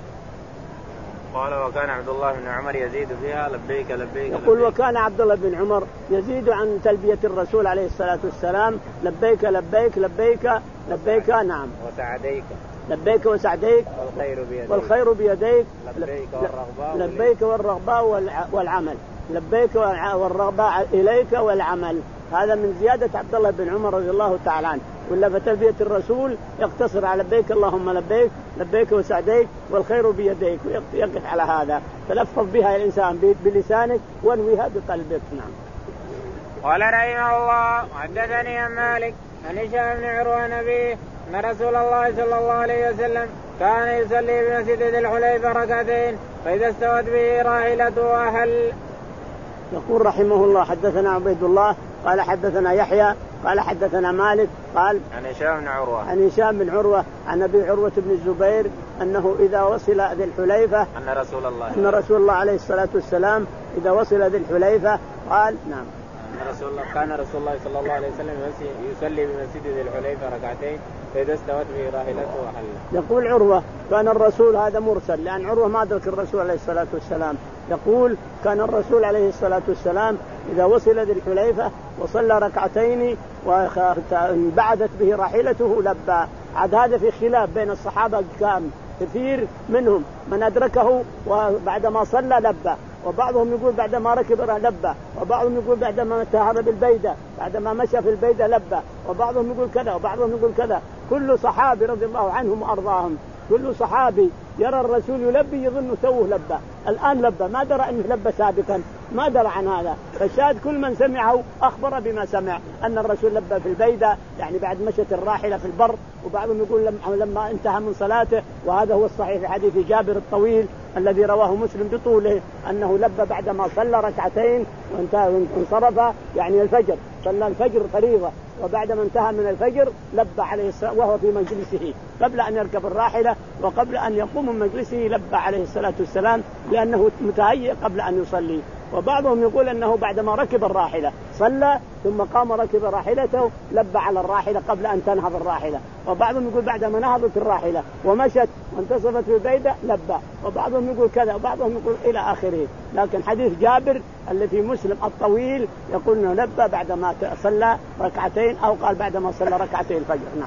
A: قال وكان عبد الله بن عمر يزيد فيها لبيك لبيك.
B: يقول لبيك. وكان عبد الله بن عمر يزيد عن تلبية الرسول عليه الصلاة والسلام لبيك لبيك لبيك لبيك. نعم.
A: وسعديك.
B: لبيك وسعديك.
A: والخير بيديك.
B: والخير بيديك.
A: لبيك والرغباء.
B: لبيك والرغباء والعمل. لبيك والرغباء إليك والعمل. هذا من زيادة عبد الله بن عمر رضي الله تعالى عنه. ولا فتلبية الرسول يقتصر على لبيك اللهم لبيك لبيك وسعديك والخير بيديك، ويقف على هذا. تلفظ بها الإنسان بلسانك وانويها بقلبك. نعم.
A: قال رحمه الله حدثني عن مالك عن هشام بن عروة نبيه أن رسول الله صلى الله عليه وسلم كان يصلي بمسجد ذي الحليفة ركعتين فإذا استوت به راحلته أهل.
B: يقول رحمه الله حدثنا عبيد الله قال حدثنا يحيى قال حدثنا مالك قال
A: عن هشام بن عروة
B: عن هشام بن عروة عن أبي عروة بن الزبير أنه إذا وصل ذي الحليفة
A: أن رسول الله
B: أن رسول الله عليه الصلاة والسلام إذا وصل ذي الحليفة قال نعم
A: أن رسول الله كان رسول الله صلى الله عليه وسلم يصلي بمسجد ذي الحليفة ركعتين فإذا استوت به راحلته وحل.
B: يقول عروة كان الرسول، هذا مرسل لأن عروة ما أدرك الرسول عليه الصلاة والسلام، يقول كان الرسول عليه الصلاة والسلام إذا وصل ذي الحليفة وصلى ركعتين وبعدت به راحلته لبى. عاد هذا في خلاف بين الصحابة، كان كثير منهم من أدركه وبعدما صلى لبى، وبعضهم يقول بعدما ركب لبى، وبعضهم يقول بعدما انتهى بالبيدة بعدما مشى في البيدة لبى، وبعضهم يقول كذا وبعضهم يقول كذا. كل صحابي رضي الله عنهم وأرضاهم كل صحابي يرى الرسول يلبي يظن توه لبى، الآن لبى، ما درى أنه لبى سابقا، ما درى عن هذا. فالشاهد كل من سمعه أخبر بما سمع أن الرسول لبى في البيدة، يعني بعد مشت الراحلة في البر. وبعضهم يقول لما انتهى من صلاته، وهذا هو الصحيح في حديث جابر الطويل الذي رواه مسلم بطوله أنه لبى بعدما صلى ركعتين وانصرف، يعني الفجر، صلى الفجر فريضة، وبعدما انتهى من الفجر لبى عليه الصلاة وهو في مجلسه قبل أن يركب الراحلة وقبل أن يقوم من مجلسه لبى عليه الصلاة والسلام لأنه متهيئ قبل أن يصلي. وبعضهم يقول أنه بعدما ركب الراحلة صلى ثم قام ركب راحلته لبى على الراحلة قبل أن تنهض الراحلة. وبعضهم يقول بعدما نهضت الراحلة ومشت وانتصفت في البيدة لبى، وبعضهم يقول كذا وبعضهم يقول إلى آخره. لكن حديث جابر الذي في مسلم الطويل يقول أنه لبى بعدما صلى ركعتين أو قال بعدما صلى ركعتين الفجر. نعم.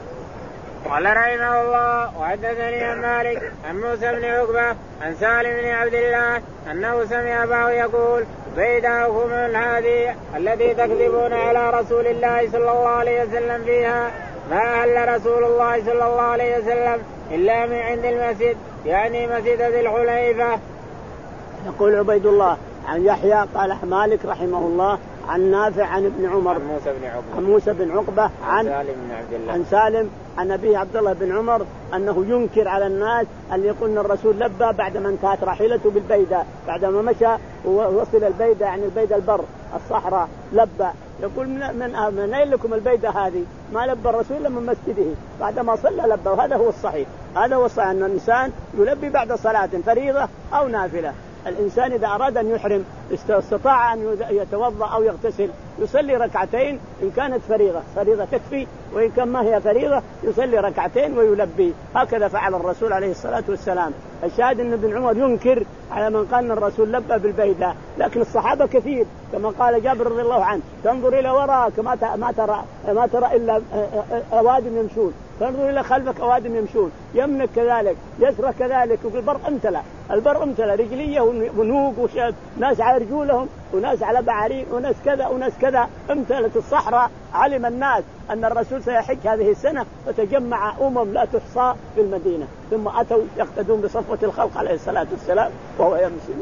A: قال رحمه الله وحدثني عن مالك عن موسى بن عقبة عن سالم بن عبد الله أنه سمع أباه يقول بيداكم هذه التي تكذبون على رسول الله صلى الله عليه وسلم فيها ما أهل رسول الله صلى الله عليه وسلم إلا من عند المسجد، يعني مسجد ذي الحليفة.
B: يقول عبيد الله عن يحيى قال مالك رحمه الله عن نافع عن ابن عمر
A: عن موسى بن عقبة
B: عن موسى بن عقبة عن
A: سالم بن عبد الله
B: عن سالم عن أبيه عبد الله بن عمر أنه ينكر على الناس أن يقولن الرسول لبى بعدما انتهت راحلته بالبيدة، بعدما مشى ووصل البيدة يعني البيدة البر الصحراء لبى. يقول من من من أين لكم البيدة هذه؟ ما لبى الرسول من مسجده بعدما صلى لبى، وهذا هو الصحيح. هذا هو الصحيح أن الإنسان يلبي بعد صلاة فريضة أو نافلة. الإنسان إذا أراد أن يحرم استطاع أن يتوضأ أو يغتسل يصلي ركعتين إن كانت فريضة، فريضة تكفي، وإن كان ما هي فريضة يصلي ركعتين ويلبي. هكذا فعل الرسول عليه الصلاة والسلام. الشاهد أن ابن عمر ينكر على من قال أن الرسول لبى بالبيدة، لكن الصحابة كثير كما قال جابر رضي الله عنه تنظر إلى وراءك ما ترى ما ترى إلا أوادم يمشون، تنظر إلى خلفك أوادم يمشون، يمنك كذلك، يسرك كذلك، وفي البر امتلأ، البر امتلأ رجليه ونوق وشاب، ناس على رجولهم وناس على بعارين وناس كذا وناس كذا، امتلأت الصحراء. علم الناس أن الرسول سيحج هذه السنة فتجمع أمم لا تحصى في المدينة، ثم أتوا يقتدون بصفوة الخلق عليه الصلاة والسلام وهو يمشي.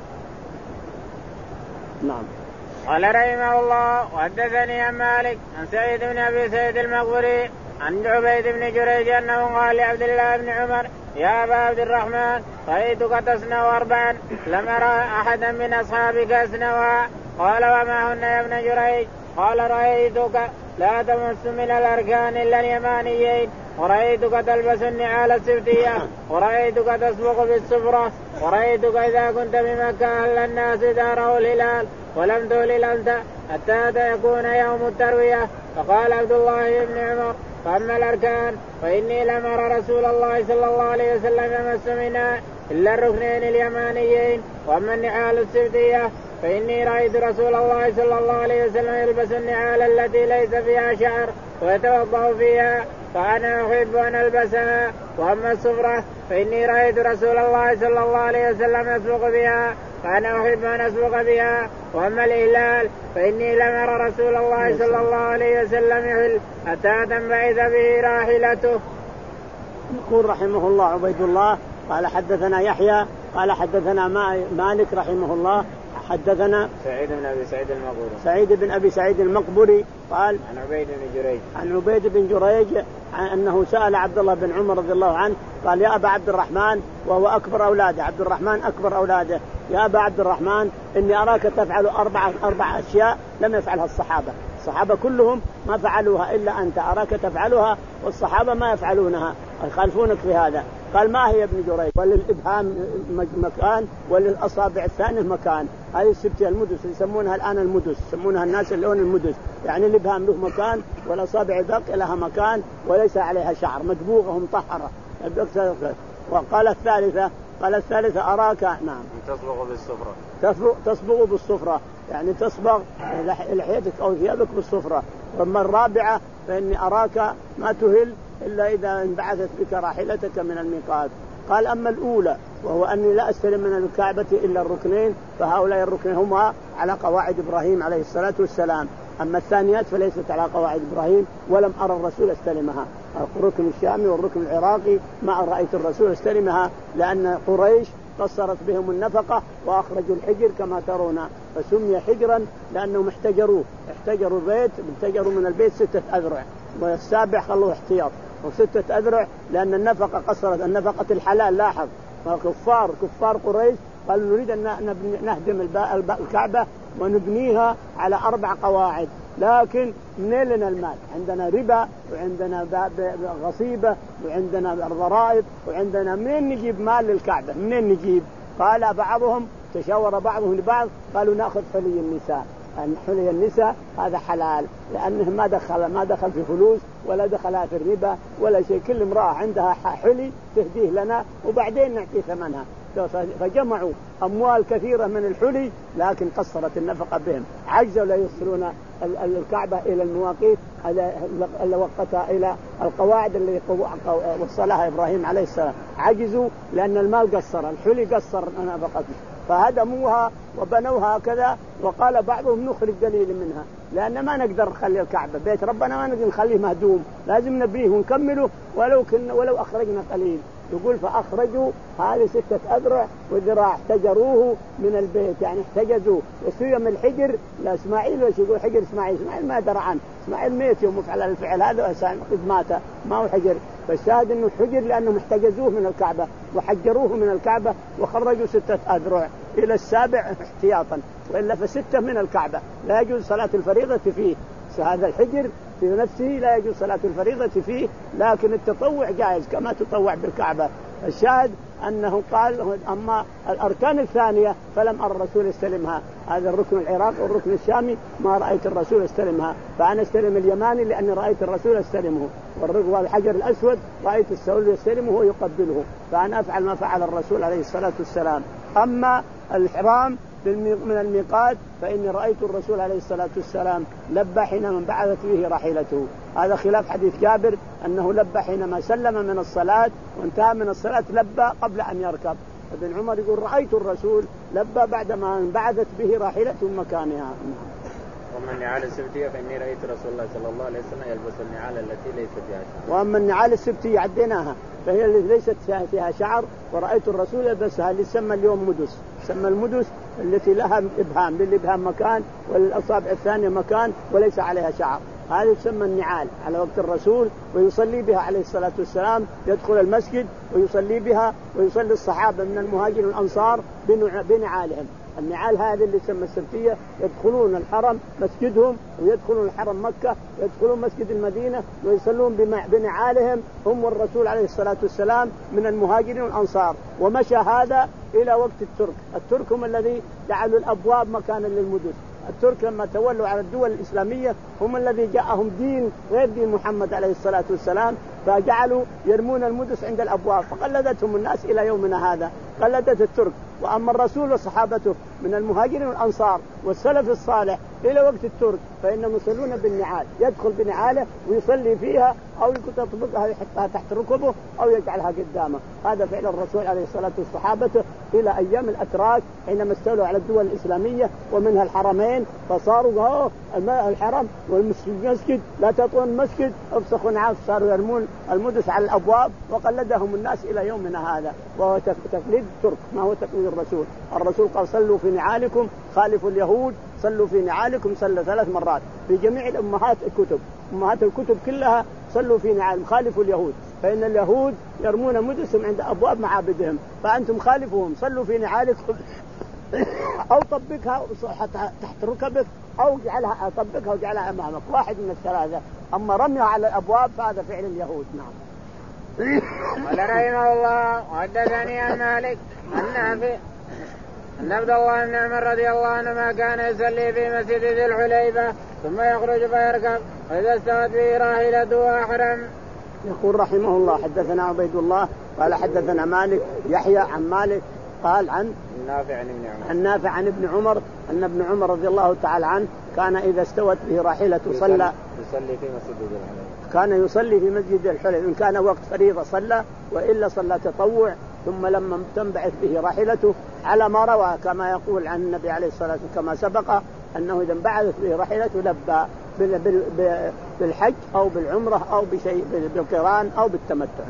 B: نعم.
A: قال رحمه الله وحدثني عن مالك عن سعيد بن أبي سعيد المقبري عن عبيد بن جريج أنه قال لعبد الله بن عمر يا أبا عبد الرحمن رأيتك تصنع أربعا لم أرى أحدا من أصحابك أصنعها. قال وما هن يا ابن جريج؟ قال رأيتك لا تمس من الأركان إلا اليمانيين ورأيتك تلبس النعال السبتية ورأيتك تسبق بالصفرة ورأيتك إذا كنت بمكة أهل الناس داره الهلال ولم تهلل أنت حتى يكون يوم التروية. فقال عبد الله بن عمر فأما الأركان فإني لم أرى رسول الله صلى الله عليه وسلم يمس منها إلا الركنين اليمانيين. وأما النعال السبتية فإني رأيت رسول الله صلى الله عليه وسلم يلبس النعال التي ليس فيها شعر ويتوضأ فيها فأنا أحب أن ألبسها. وأما الصفرة فإني رأيت رسول الله صلى الله عليه وسلم يسبق بها فأنا أحب أن أسبق بها. وأما الإهلال فإني لم أرى رسول الله صلى الله عليه وسلم يهل حتى تنبعث به راحلته.
B: يقول رحمه الله عبيد الله قال حدثنا يحيى قال حدثنا مالك رحمه الله حدثنا
A: سعيد بن أبي سعيد المقبري
B: سعيد بن أبي سعيد المقبري قال
A: عن عبيد بن جريج
B: عن عبيد بن جريج أنه سأل عبد الله بن عمر رضي الله عنه قال يا أبا عبد الرحمن وهو أكبر أولاده عبد الرحمن أكبر أولاده يا أبا عبد الرحمن إني أراك تفعل أربع أربع أشياء لم يفعلها الصحابة الصحابة كلهم ما فعلوها إلا أنت أراك تفعلها والصحابة ما يفعلونها يخالفونك في هذا. قال ما هي ابن جريج؟ وللإبهام مكان وللأصابع الثانية مكان. هذه السبتية المدس يسمونها الآن المدس يسمونها الناس اللون المدس يعني الإبهام له مكان والأصابع الباقية لها مكان وليس عليها شعر مدبوغة ومطهرة. وقال الثالثة قال الثالثة أراك نعم
A: تصبغ بالصفرة
B: تصبغ, تصبغ بالصفرة يعني تصبغ لحيتك أو ثيابك بالصفرة. وأما الرابعة فإني أراك ما تهل إلا إذا انبعثت بك راحلتك من الميقات. قال أما الأولى وهو أني لا أستلم من الكعبة إلا الركنين فهؤلاء الركنين هما على قواعد إبراهيم عليه الصلاة والسلام. أما الثانيات فليست على قواعد إبراهيم ولم أرى الرسول استلمها. الركن الشامي والركن العراقي ما رأيت الرسول استلمها لأن قريش قصرت بهم النفقة وأخرجوا الحجر كما ترون فسمي حجرا لأنهم احتجروه احتجروا البيت احتجروا من البيت ستة أذرع والسابع خلوه احتياط وستة أذرع لأن النفقة قصرت النفقة الحلال. لاحظ كفار كفار قريش قالوا نريد أن نهدم الكعبة ونبنيها على أربع قواعد لكن منين لنا المال؟ عندنا ربا وعندنا غصيبة وعندنا ضرائب وعندنا منين نجيب مال للكعبة منين نجيب؟ قال بعضهم تشاور بعضهم لبعض قالوا نأخذ حلي النساء أن حلي النساء هذا حلال لأنه ما دخل ما دخل في فلوس ولا دخل في الربا ولا شيء كل امرأة عندها حلي تهديه لنا وبعدين نعطي ثمنها. فجمعوا أموال كثيرة من الحلي لكن قصرت النفقة بهم عجزوا لا يوصلون الكعبة إلى المواقيت اللي وقتها إلى القواعد اللي وصلها إبراهيم عليه السلام عجزوا لأن المال قصر الحلي قصر نفقته فهدموها وبنوها هكذا. وقال بعضهم نخرج دليل منها لأن ما نقدر نخلي الكعبة بيت ربنا ما نقدر نخليه مهدوم لازم نبنيه ونكمله ولو كنا ولو أخرجنا قليل. يقول فأخرجوا هذه ستة أذرع وذراع احتجروه من البيت يعني احتجزوا وسيم الحجر لا إسماعيل وش يقول حجر إسماعيل إسماعيل ما درى عنه إسماعيل ميت يوم فعل الفعل هذا قد مات ما هو حجر. فالشاهد إنه حجر لأنهم احتجزوه من الكعبة وحجروه من الكعبة وخرجوا ستة أذرع إلى السابع احتياطا وإلا فستة من الكعبة لا يجوز صلاة الفريضة فيه. هذا الحجر في نفسه لا يجوز صلاة الفريضة فيه لكن التطوع جائز كما تطوع بالكعبة. الشاهد أنه قال أما الأركان الثانية فلم أرى الرسول يستلمها هذا الركن العراقي والركن الشامي ما رأيت الرسول يستلمها فأنا استلم اليماني لأني رأيت الرسول يستلمه والحجر الأسود رأيت السول يستلمه ويقبله فأنا أفعل ما فعل الرسول عليه الصلاة والسلام. أما الإحرام من الميقات فإني رأيت الرسول عليه الصلاة والسلام لبى حينما بعثت به راحلته. هذا خلاف حديث جابر أنه لبى حينما سلم من الصلاة وانتهى من الصلاة لبى قبل أن يركب. ابن عمر يقول رأيت الرسول لبى بعدما بعثت به راحلته مكانها.
A: وأما النعال السبتية فإني رأيت رسول الله صلى الله عليه وسلم يلبس النعال التي ليست فيها شعر.
B: وأما النعال السبتية عديناها فهي التي ليست فيها شعر ورأيت الرسول يلبسها اللي سمى اليوم مدس سمى المدس التي لها إبهام للإبهام مكان وللأصابع الثانية مكان وليس عليها شعر هذه تسمى النعال على وقت الرسول ويصلي بها عليه الصلاة والسلام يدخل المسجد ويصلي بها ويصلي الصحابة من المهاجرين والأنصار بنعالهم النعال هذه اللي تسمى السبتية يدخلون الحرم مسجدهم ويدخلون الحرم مكة ويدخلون مسجد المدينة ويصلون بنعالهم هم والرسول عليه الصلاة والسلام من المهاجرين والأنصار. ومشى هذا إلى وقت الترك. الترك هم الذي جعلوا الأبواب مكانا للمدن. الترك لما تولوا على الدول الإسلامية هم الذي جاءهم دين غير دين محمد عليه الصلاة والسلام فجعلوا يرمون المدس عند الأبواب فقلدتهم الناس إلى يومنا هذا قلدت الترك. وأما الرسول وصحابته من المهاجرين والأنصار والسلف الصالح إلى وقت الترك فإنهم يصلون بالنعال يدخل بنعاله ويصلي فيها أو يطبقها يحطها تحت ركبه أو يجعلها قدامه. هذا فعل الرسول عليه الصلاة والصحابة إلى أيام الأتراك حينما استولوا على الدول الإسلامية ومنها الحرمين فصاروا الحرم والمسجد لا تطون مسجد افسخوا نعال صاروا يرمون المدس على الأبواب وقلدهم الناس إلى يومنا هذا وهو تقليد ترك ما هو تقليد الرسول. الرسول قال صلوا في نعالكم خالفوا اليهود صلوا في نعالكم صلى ثلاث مرات في جميع الأمهات الكتب أمهات الكتب كلها صلوا في نعالكم خالفوا اليهود فإن اليهود يرمون مدسهم عند أبواب معابدهم فأنتم خالفوهم صلوا في نعالكم أو طبقها تحت ركبك أو جعلها طبقها وجعلها أمامك واحد من الثلاثة. أما رميها على الأبواب فهذا فعل اليهود. نعم.
A: قال رحمه الله وحدثني عن مالك عن نافع أن عبد الله بن عمر رضي الله عنهما كان يصلي في مسجد ذي الحليفة ثم يخرج فيركب وإذا استوت به راحلته أحرم.
B: يقول رحمه الله حدثنا عبيد الله قال حدثنا مالك يحيى عن مالك قال عن
A: نافع عن ابن عمر
B: عن نافع عن ابن عمر أن ابن عمر رضي الله تعالى عنه كان إذا استوت به راحلته صلى
A: يصلي في مسجد ذي الحليفة
B: كان يصلي في مسجد الحليفة إن كان وقت فريضة صلى وإلا صلى تطوع ثم لما تنبعث به راحلته على ما روى كما يقول عن النبي عليه الصلاة والسلام كما سبق أنه إذا انبعثت به راحلته لبى بالحج أو بالعمرة أو بشيء بالقران أو بالتمتع.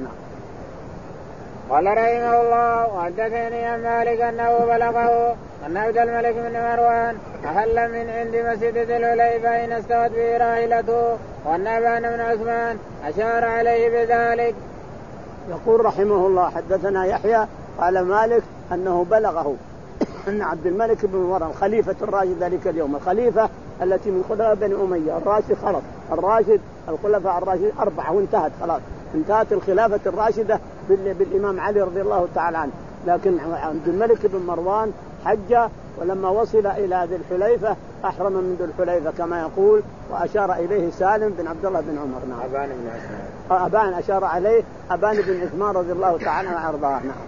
A: قال رحمه الله وحدثني عن مالك أنه بلغه أن عبد الملك بن مروان أحل من عند مسجد ذي الحليفة حين استوت به راحلته وأن أبان بن عثمان أشار عليه بذلك.
B: يقول رحمه الله حدثنا يحيى قال مالك أنه بلغه أن عبد الملك بن مروان خليفة الراشد ذلك اليوم الخليفة التي من خلفاء بني أمية الراشد خلص الراشد الخلفاء الراشد أربعة وانتهت خلاص انتهت الخلافة الراشدة بالإمام علي رضي الله تعالى عنه. لكن عبد الملك بن مروان حج ولما وصل إلى ذي الحليفة أحرم من ذي الحليفة كما يقول وأشار إليه سالم بن عبد الله بن عمر. نعم.
A: أبان بن عثمان
B: أبان أشار عليه أبان بن عثمان رضي الله تعالى عنه وأرضاه. نعم.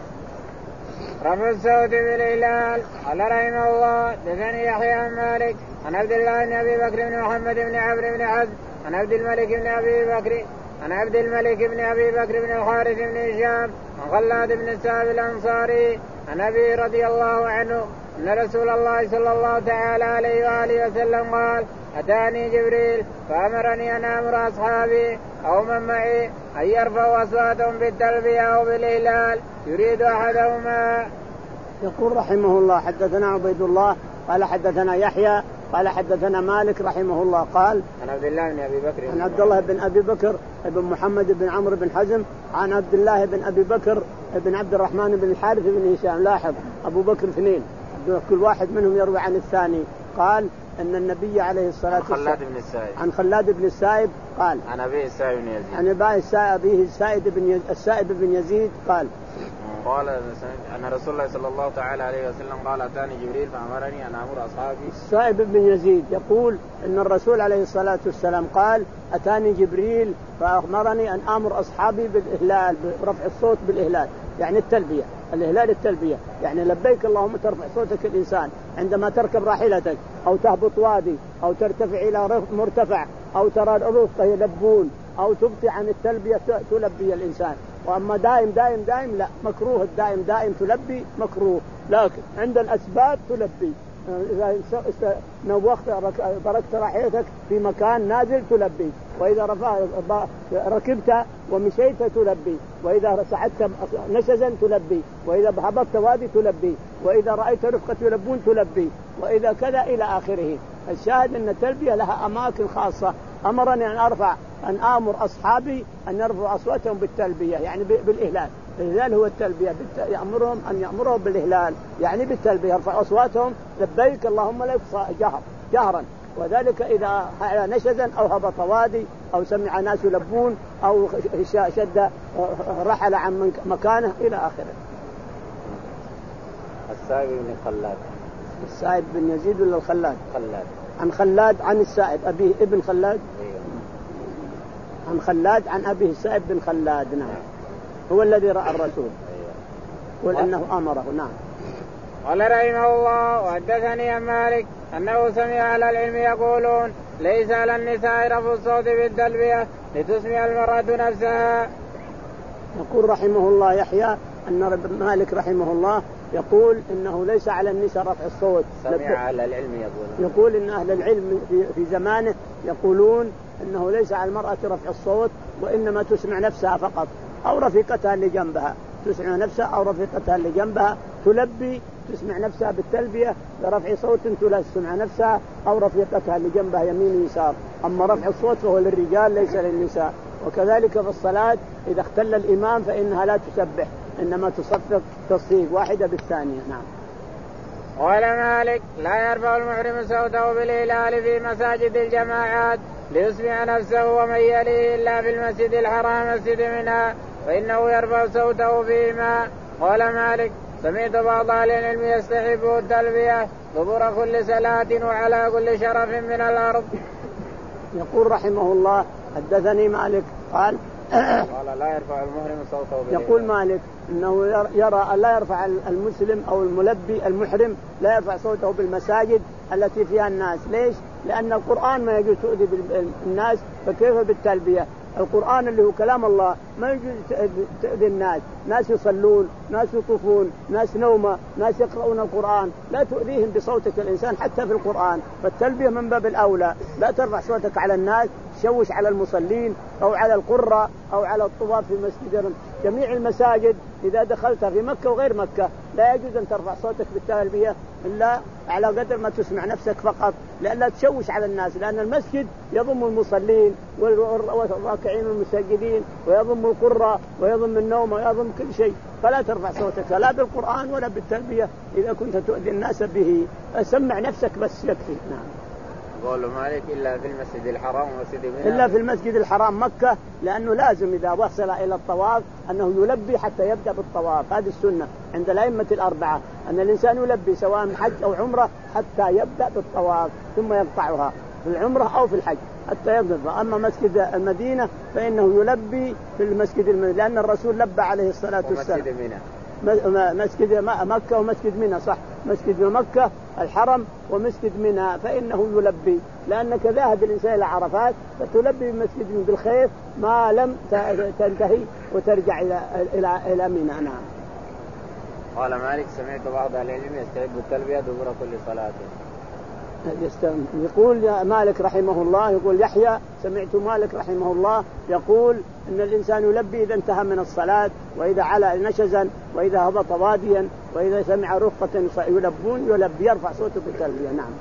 A: رفع الصوت بالهلال. قال رحمه الله دثني يحيى عن مالك عن عبد الله بن أبي بكر بن محمد بن عمرو بن حزم عن عبد الملك بن أبي بكر عن عبد الملك بن أبي بكر بن الحارث بن هشام عن خلاد بن السائب الأنصاري عن أبي رضي الله عنه أن رسول الله صلى الله تعالى عليه وآله وسلم قال أتاني جبريل فأمرني أن أمر أصحابي أو من معي أن يرفعوا أصواتهم بالتلبية أو بالإهلال يريد أحدهما.
B: يقول رحمه الله حدثنا عبيد الله قال حدثنا يحيى قال حدثنا مالك رحمه الله قال
A: عن عبد الله بن أبي بكر
B: عن عبد الله بن أبي بكر بن محمد بن عمرو بن حزم عن عبد الله بن أبي بكر بن عبد الرحمن بن الحارث بن هشام. لاحظ أبو بكر اثنين كل واحد منهم يروي عن الثاني. قال أن النبي عليه الصلاة والسلام
A: خلاد بن السائب
B: عن خلاد بن السائب قال
A: عن أبيه السائب بن يزيد
B: عن أبيه السائب السائب بن السائب بن يزيد قال
A: قال أن رسول الله صلى الله تعالى عليه وسلم قال أتاني جبريل فأمرني أن أمر أصحابي.
B: السائب بن يزيد يقول أن الرسول عليه الصلاة والسلام قال أتاني جبريل فأمرني أن أمر أصحابي بالإهلال برفع الصوت بالإهلال يعني التلبية الإهلال التلبية يعني لبيك اللهم ترفع صوتك الإنسان عندما تركب راحلتك أو تهبط وادي أو ترتفع إلى مرتفع أو ترى الرفقة يلبون أو تبطي عن التلبية تلبي الإنسان. وأما دائم دائم دائم لا مكروه الدائم دائم تلبي مكروه لكن عند الأسباب تلبي. إذا نوخت تركت راحلتك في مكان نازل تلبي وإذا رفعت ركبت ومشيت تلبي وإذا صعدت نشزا تلبي وإذا هبطت وادي تلبي وإذا رأيت رفقة يلبون تلبي وإذا كذا إلى آخره. الشاهد أن التلبية لها أماكن خاصة. أمرني أن أرفع أن آمر أصحابي أن يرفعوا أصواتهم بالتلبية يعني بالإهلال. الإهلال هو التلبية، يأمرهم أن يأمرهم بالإهلال يعني بالتلبية، يرفعوا أصواتهم لبيك اللهم لبيك جهر جهرا. وذلك إذا نشزا أو هبط وادي أو سمع ناس يلبون أو شد رحل عن مكانه إلى آخره.
A: السائب بن خلاد.
B: السائب بن يزيد ولا الخلاد؟
A: خلاد. عن
B: خلاد عن السائب أبيه ابن خلاد.
A: أيوه.
B: عن خلاد عن أبيه السائب بن خلاد. نعم. هو الذي رأى الرسول.
A: أيوه.
B: ولأنه أمره. نعم.
A: قال رحمه الله وحدثني عن مالك أنه سمع أهل العلم يقولون ليس على النساء رفع الصوت بالتلبية لتسمع المرأة نفسها.
B: يقول رحمه الله يحيى أن مالك رحمه الله يقول إنه ليس على النساء رفع الصوت.
A: سمع أهل العلم يقولون.
B: يقول إن أهل العلم في, في زمانه يقولون إنه ليس على المرأة رفع الصوت وإنما تسمع نفسها فقط أو رفيقتها اللي جنبها، تسمع نفسها أو رفيقتها اللي جنبها تلبي، تسمع نفسها بالتلبية برفع صوت تسمع نفسها أو رفيقتها اللي جنبها يمين ويسار. أما رفع الصوت فهو للرجال ليس للنساء. وكذلك في الصلاة إذا اختل الإمام فإنها لا تسبح إنما تصفق تصفيق واحدة بالثانية. نعم.
A: قال مالك لا يرفع المحرم صوته بالهلال في مساجد الجماعات ليسمع نفسه ومن يليه إلا في المسجد الحرام مسجد منها فإنه يرفع صوته فيما. قال مالك سمعت بعض أهل العلم يستحب التلبية دبر كل صلاة وعلى كل شرف من الأرض.
B: يقول رحمه الله حدثني مالك قال
A: قال لا يرفع المحرم صوته بالهلال.
B: يقول مالك إنه يرى أن لا يرفع المسلم أو الملبي المحرم لا يرفع صوته بالمساجد التي فيها الناس. ليش؟ لأن القرآن ما يجوز تؤذي بالناس فكيف بالتلبية؟ القرآن اللي هو كلام الله ما يجوز تؤذي الناس، ناس يصلون، ناس يطوفون، ناس نومة، ناس يقرؤون القرآن، لا تؤذيهم بصوتك الإنسان حتى في القرآن. فالتلبية من باب الأولى، لا ترفع صوتك على الناس تشوش على المصلين أو على القرى أو على الطواف في مسجد. جميع المساجد إذا دخلتها في مكة وغير مكة لا يجوز أن ترفع صوتك بالتلبية إلا على قدر ما تسمع نفسك فقط، لأنها تشوش على الناس، لأن المسجد يضم المصلين والراكعين والمساجدين ويضم القرى ويضم النوم ويضم كل شيء، فلا ترفع صوتك لا بالقرآن ولا بالتلبية إذا كنت تؤذي الناس به، سمع نفسك بس يكفي. نعم.
A: قول مالك إلا في المسجد الحرام ومسجد منى.
B: إلا في المسجد الحرام مكة، لأنه لازم إذا وصل إلى الطواف أنه يلبي حتى يبدأ بالطواف. هذه السنة عند الأئمة الأربعة أن الإنسان يلبي سواء حج أو عمرة حتى يبدأ بالطواف ثم يقطعها في العمرة أو في الحج حتى يبدأ. أما مسجد المدينة فإنه يلبي في المسجد المدينة لأن الرسول لبى عليه الصلاة والسلام.
A: ومسجد منى.
B: مسجد مكة ومسجد منى صح، مسجد مكة الحرم ومسجد منى فإنه يلبي، لأنك ذاهب الإنسان إلى عرفات فتلبي بمسجد بالخير ما لم تنتهي وترجع إلى إلى إلى منى. نعم.
A: قال مالك سمعت بعض العلم يستحب التلبية دبر كل صلاة.
B: يقول مالك رحمه الله يقول يحيى سمعت مالك رحمه الله يقول إن الإنسان يلبي إذا انتهى من الصلاة وإذا علا نشزا وإذا هبط واديا وإذا سمع رفقة يلبون يلبي يرفع صوته بالتلبية. نعم.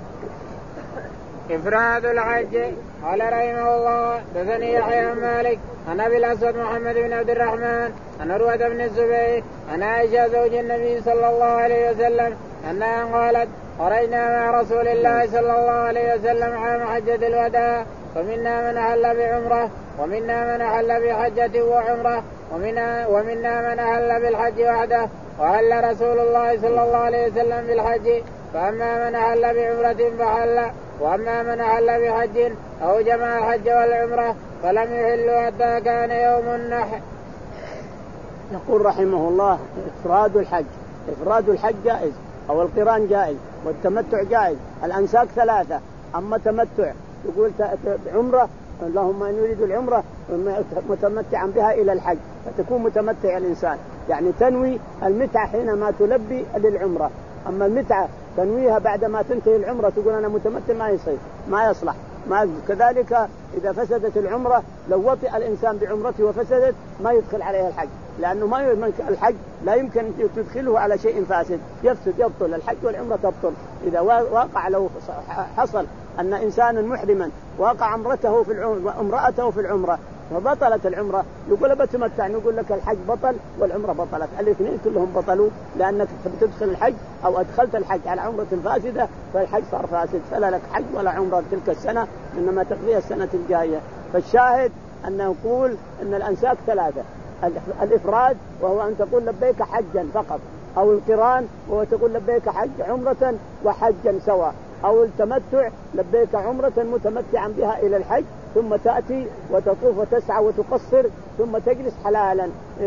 A: إفراد الحج. قال رحمه الله دثني يحيى عن مالك عن أبي الأسود محمد بن عبد الرحمن عن عروة بن الزبير عن عائشة زوج النبي صلى الله عليه وسلم أنها قالت خرجنا مع رسول الله صلى الله عليه وسلم عام حجة الوداع فمنا من أحل بعمرة ومنا من أحل بحجة وعمرة ومنا, ومنا من أحل بالحج وحده وأحل رسول الله صلى الله عليه وسلم بالحج فأما من أحل بعمرة فحل وأما من أحل بحج أو جمع الحج والعمرة فلم يحل حتى كان يوم النحر.
B: يقول رحمه الله إفراد الحج. إفراد الحج جائز أو القران جائز والتمتع جائز. الأنساك ثلاثة، أما تمتع يقول عمرة اللهم إن يريد العمرة متمتعا بها إلى الحج فتكون متمتع الإنسان، يعني تنوي المتعة حينما تلبي للعمرة. أما المتعة تنويها بعد ما تنتهي العمرة تقول أنا متمتع ما يصير ما يصلح. ما كذلك إذا فسدت العمرة لو وطئ الإنسان بعمرته وفسدت ما يدخل عليها الحج، لأنه ما يمكن الحج لا يمكن أن تدخله على شيء فاسد يفسد يبطل الحج والعمرة تبطل. إذا وقع لو حصل أن إنسانا محرما وقع عمرته في العمرة وامرأته في العمرة فبطلت العمرة يقول بتمتع، نقول لك الحج بطل والعمرة بطلت، الاثنين كلهم بطلوا لأنك تدخل الحج أو أدخلت الحج على عمرة فاسدة فالحج صار فاسد، فلا لك حج ولا عمرة تلك السنة إنما تقضيها السنة الجاية. فالشاهد أن نقول أن الأنساك ثلاثة: الإفراد وهو أن تقول لبيك حجا فقط، أو القران وهو تقول لبيك حج عمرة وحجا سواء، أو التمتع لبيك عمرة متمتعا بها إلى الحج ثم تأتي وتطوف وتسعى وتقصر ثم تجلس حلالا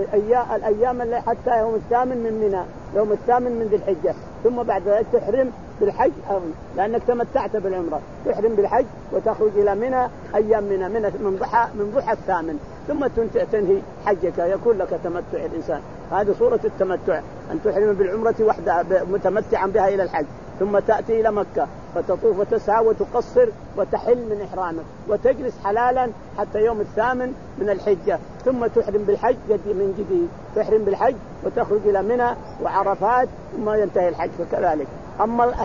B: الأيام اللي حتى يوم الثامن من منى، يوم الثامن من ذي الحجة، ثم بعد ذلك تحرم بالحج لأنك تمتعت بالعمرة، تحرم بالحج وتخرج إلى منى أيام منى من ضحى من ضحى الثامن ثم تنهي حجك، يكون لك تمتع الإنسان. هذه صورة التمتع، أن تحرم بالعمرة وحدها متمتعا بها إلى الحج ثم تأتي إلى مكة فتطوف وتسعى وتقصر وتحل من إحرامك وتجلس حلالا حتى يوم الثامن من الحجة، ثم تحرم بالحج من جديد، تحرم بالحج وتخرج إلى منى وعرفات ثم ينتهي الحج. فكذلك أما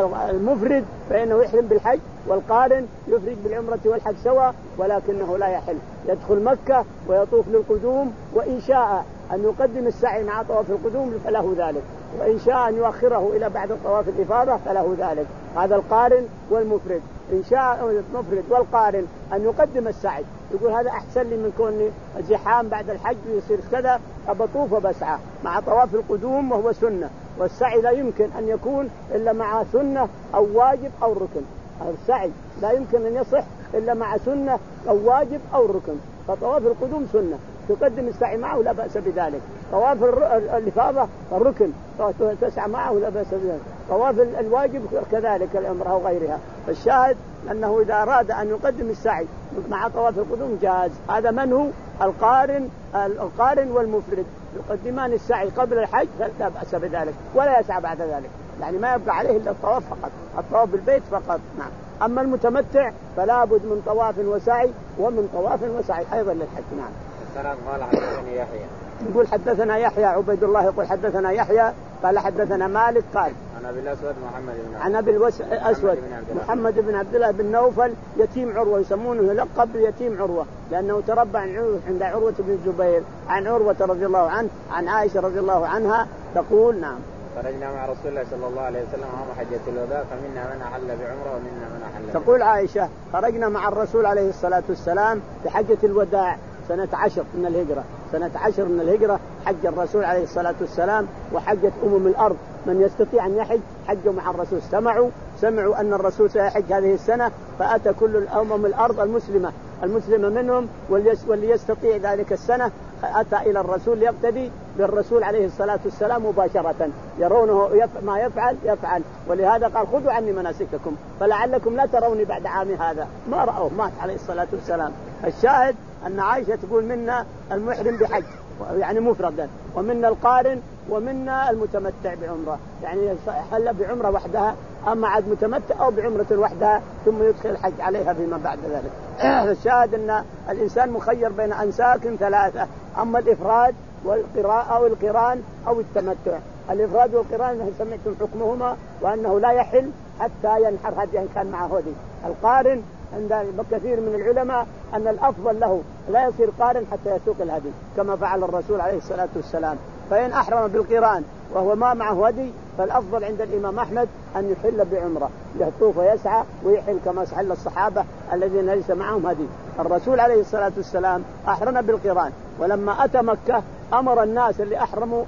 B: المفرد فإنه يحرم بالحج، والقارن يفرد بالعمرة والحج سوا ولكنه لا يحل، يدخل مكة ويطوف للقدوم، وإن شاء أن يقدم السعي مع طواف القدوم فله ذلك، وإن شاء أن يؤخره إلى بعد طواف الإفاضة فله ذلك. هذا القارن والمفرد. إن شاء المفرد والقارن أن يقدم السعي، يقول هذا أحسن لي من كوني زحام بعد الحج ويصير كذا، أبطوف وبسعى مع طواف القدوم وهو سنة، والسعي لا يمكن أن يكون إلا مع سنة أو واجب أو ركن. السعي لا يمكن أن يصح إلا مع سنة أو واجب أو ركن، فطواف القدوم سنة تقدم السعي معه لا بأس بذلك، طواف الإفاضة الركن تسعى معه لا بأس بذلك، طواف الواجب كذلك العمرة وغيرها. فالشاهد أنه إذا أراد أن يقدم السعي مع طواف القدوم جاز. هذا من هو القارن القارن والمفرد يقدمان السعي قبل الحج لا بأس بذلك ولا يسعى بعد ذلك، يعني ما يبقى عليه إلا الطواف فقط، الطواف بالبيت فقط. نعم. أما المتمتع فلا بد من طواف وسعي ومن طواف وسعي أيضا للحج. نعم.
A: السلام قال حدثني يحيى
B: يقول حدثنا يحيى عبيد الله يقول حدثنا يحيى قال حدثنا مالك قال
A: عن أبي الأسود محمد بن
B: عن أبي الأسود محمد بن عبد الله بن نوفل يتيم عروة، يسمونه لقب يتيم عروة لأنه تربى عند عروة بن الزبير عن عروة رضي الله عنه عن عائشة رضي الله عنها تقول: نعم
A: خرجنا مع رسول الله صلى الله عليه وسلم عام حجة الوداع فمنا من أحل بعمرة ومنا من أحل.
B: تقول عائشة: خرجنا مع الرسول عليه الصلاة والسلام في حجة الوداع سنة عشر من الهجرة، سنة عشر من الهجرة حج الرسول عليه الصلاة والسلام وحجت أمم الأرض، من يستطيع أن يحج حجوا مع الرسول، سمعوا سمعوا أن الرسول سيحج هذه السنة، فأتى كل الأمم الأرض المسلمة المسلمة منهم واللي يستطيع ذلك السنة أتى إلى الرسول ليقتدي بالرسول عليه الصلاة والسلام مباشرة، يرونه ما يفعل يفعل، ولهذا قال: خذوا عني مناسككم فلعلكم لا تروني بعد عام هذا. ما رأوه، مات عليه الصلاة والسلام. الشاهد أن عائشة تقول: منا المحرم بحج يعني مفردا، ومنا القارن، ومنا المتمتع بعمرة يعني حل بعمرة وحدها، أما عاد متمتع أو بعمرة وحدها ثم يدخل الحج عليها فيما بعد ذلك. الشاهد أن الإنسان مخير بين أنساك ثلاثة: أما الإفراد والقراء أو القران أو التمتع. الإفراد والقران سمعتم حكمهما وأنه لا يحل حتى ينحر هدي إن كان معه هدي. القارن عند كثير من العلماء أن الأفضل له لا يصير قارن حتى يسوق الهدي كما فعل الرسول عليه الصلاة والسلام، فإن أحرم بالقران وهو ما معه هدي فالأفضل عند الإمام أحمد أن يحل بعمرة، يطوف ويسعى ويحل كما حل الصحابة الذين ليس معهم هدي. الرسول عليه الصلاة والسلام أحرم بالقران، ولما أتى مكة أمر الناس اللي أحرموا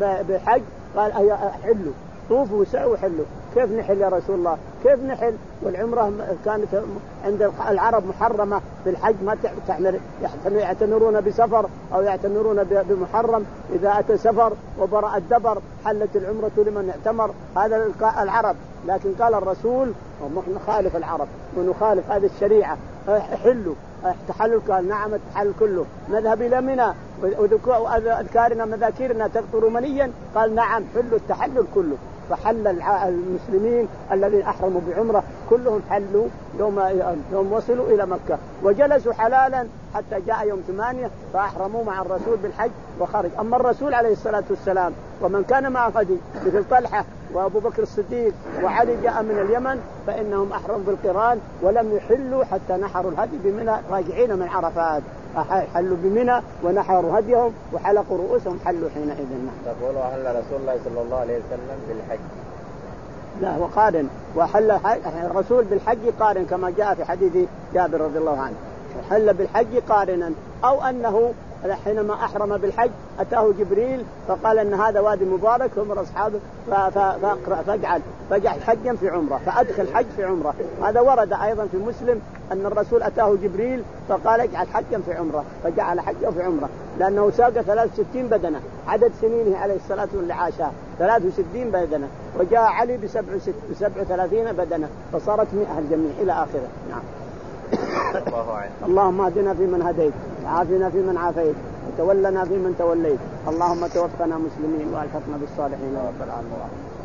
B: بحج قال: حلوا طوفوا وسعوا وحلوا. كيف نحل يا رسول الله؟ كيف نحل والعمرة كانت عند العرب محرمة بالحج ما تعمل، يعتمرون بسفر أو يعتمرون بمحرم، إذا أتى سفر وبرأ الدبر حلت العمرة لمن اعتمر، هذا العرب. لكن قال الرسول: نخالف العرب ونخالف هذه الشريعة، حلوا تحلل. قال: نعم التحلل كله، نذهب إلى منى وأذكارنا مذاكيرنا تقطر منيا. قال: نعم حلوا التحلل كله. فحل المسلمين الذين أحرموا بعمرة كلهم حلوا يوم يوم وصلوا إلى مكة وجلسوا حلالا حتى جاء يوم ثمانية فأحرموا مع الرسول بالحج وخرج. أما الرسول عليه الصلاة والسلام ومن كان معه هدي مثل طلحة وأبو بكر الصديق وعلي جاء من اليمن فإنهم أحرموا بالقران ولم يحلوا حتى نحروا الهدي بمنى راجعين من عرفات، حلوا بمنى ونحروا هديهم وحلقوا رؤوسهم حلوا حينئذ.
A: تقول وحل رسول الله صلى الله عليه وسلم بالحج؟
B: لا وقارن، وحل الرسول بالحج قارن كما جاء في حديث جابر رضي الله عنه، حل بالحج قارنا، أو أنه حينما أحرم بالحج أتاه جبريل فقال أن هذا وادي مبارك هم أصحابه فاجعل فاجعل حجا في عمرة، فأدخل حج في عمرة. هذا ورد أيضا في مسلم أن الرسول أتاه جبريل فقال اجعل حجا في عمرة، فجعل حجا في عمرة، لأنه ساق ثلاث وستين بدنة، عدد سنينه عليه الصلاة والعاشاء ثلاث وستين بدنة، وجاء علي بسبع بسبع ثلاثين بدنة، فصارت مئة الجميع إلى آخره. نعم. اللهم اهدنا فيمن هديت، وعافنا فيمن عافيت، وتولنا فيمن توليت، اللهم توفنا مسلمين والحقنا بالصالحين يا رب العالمين.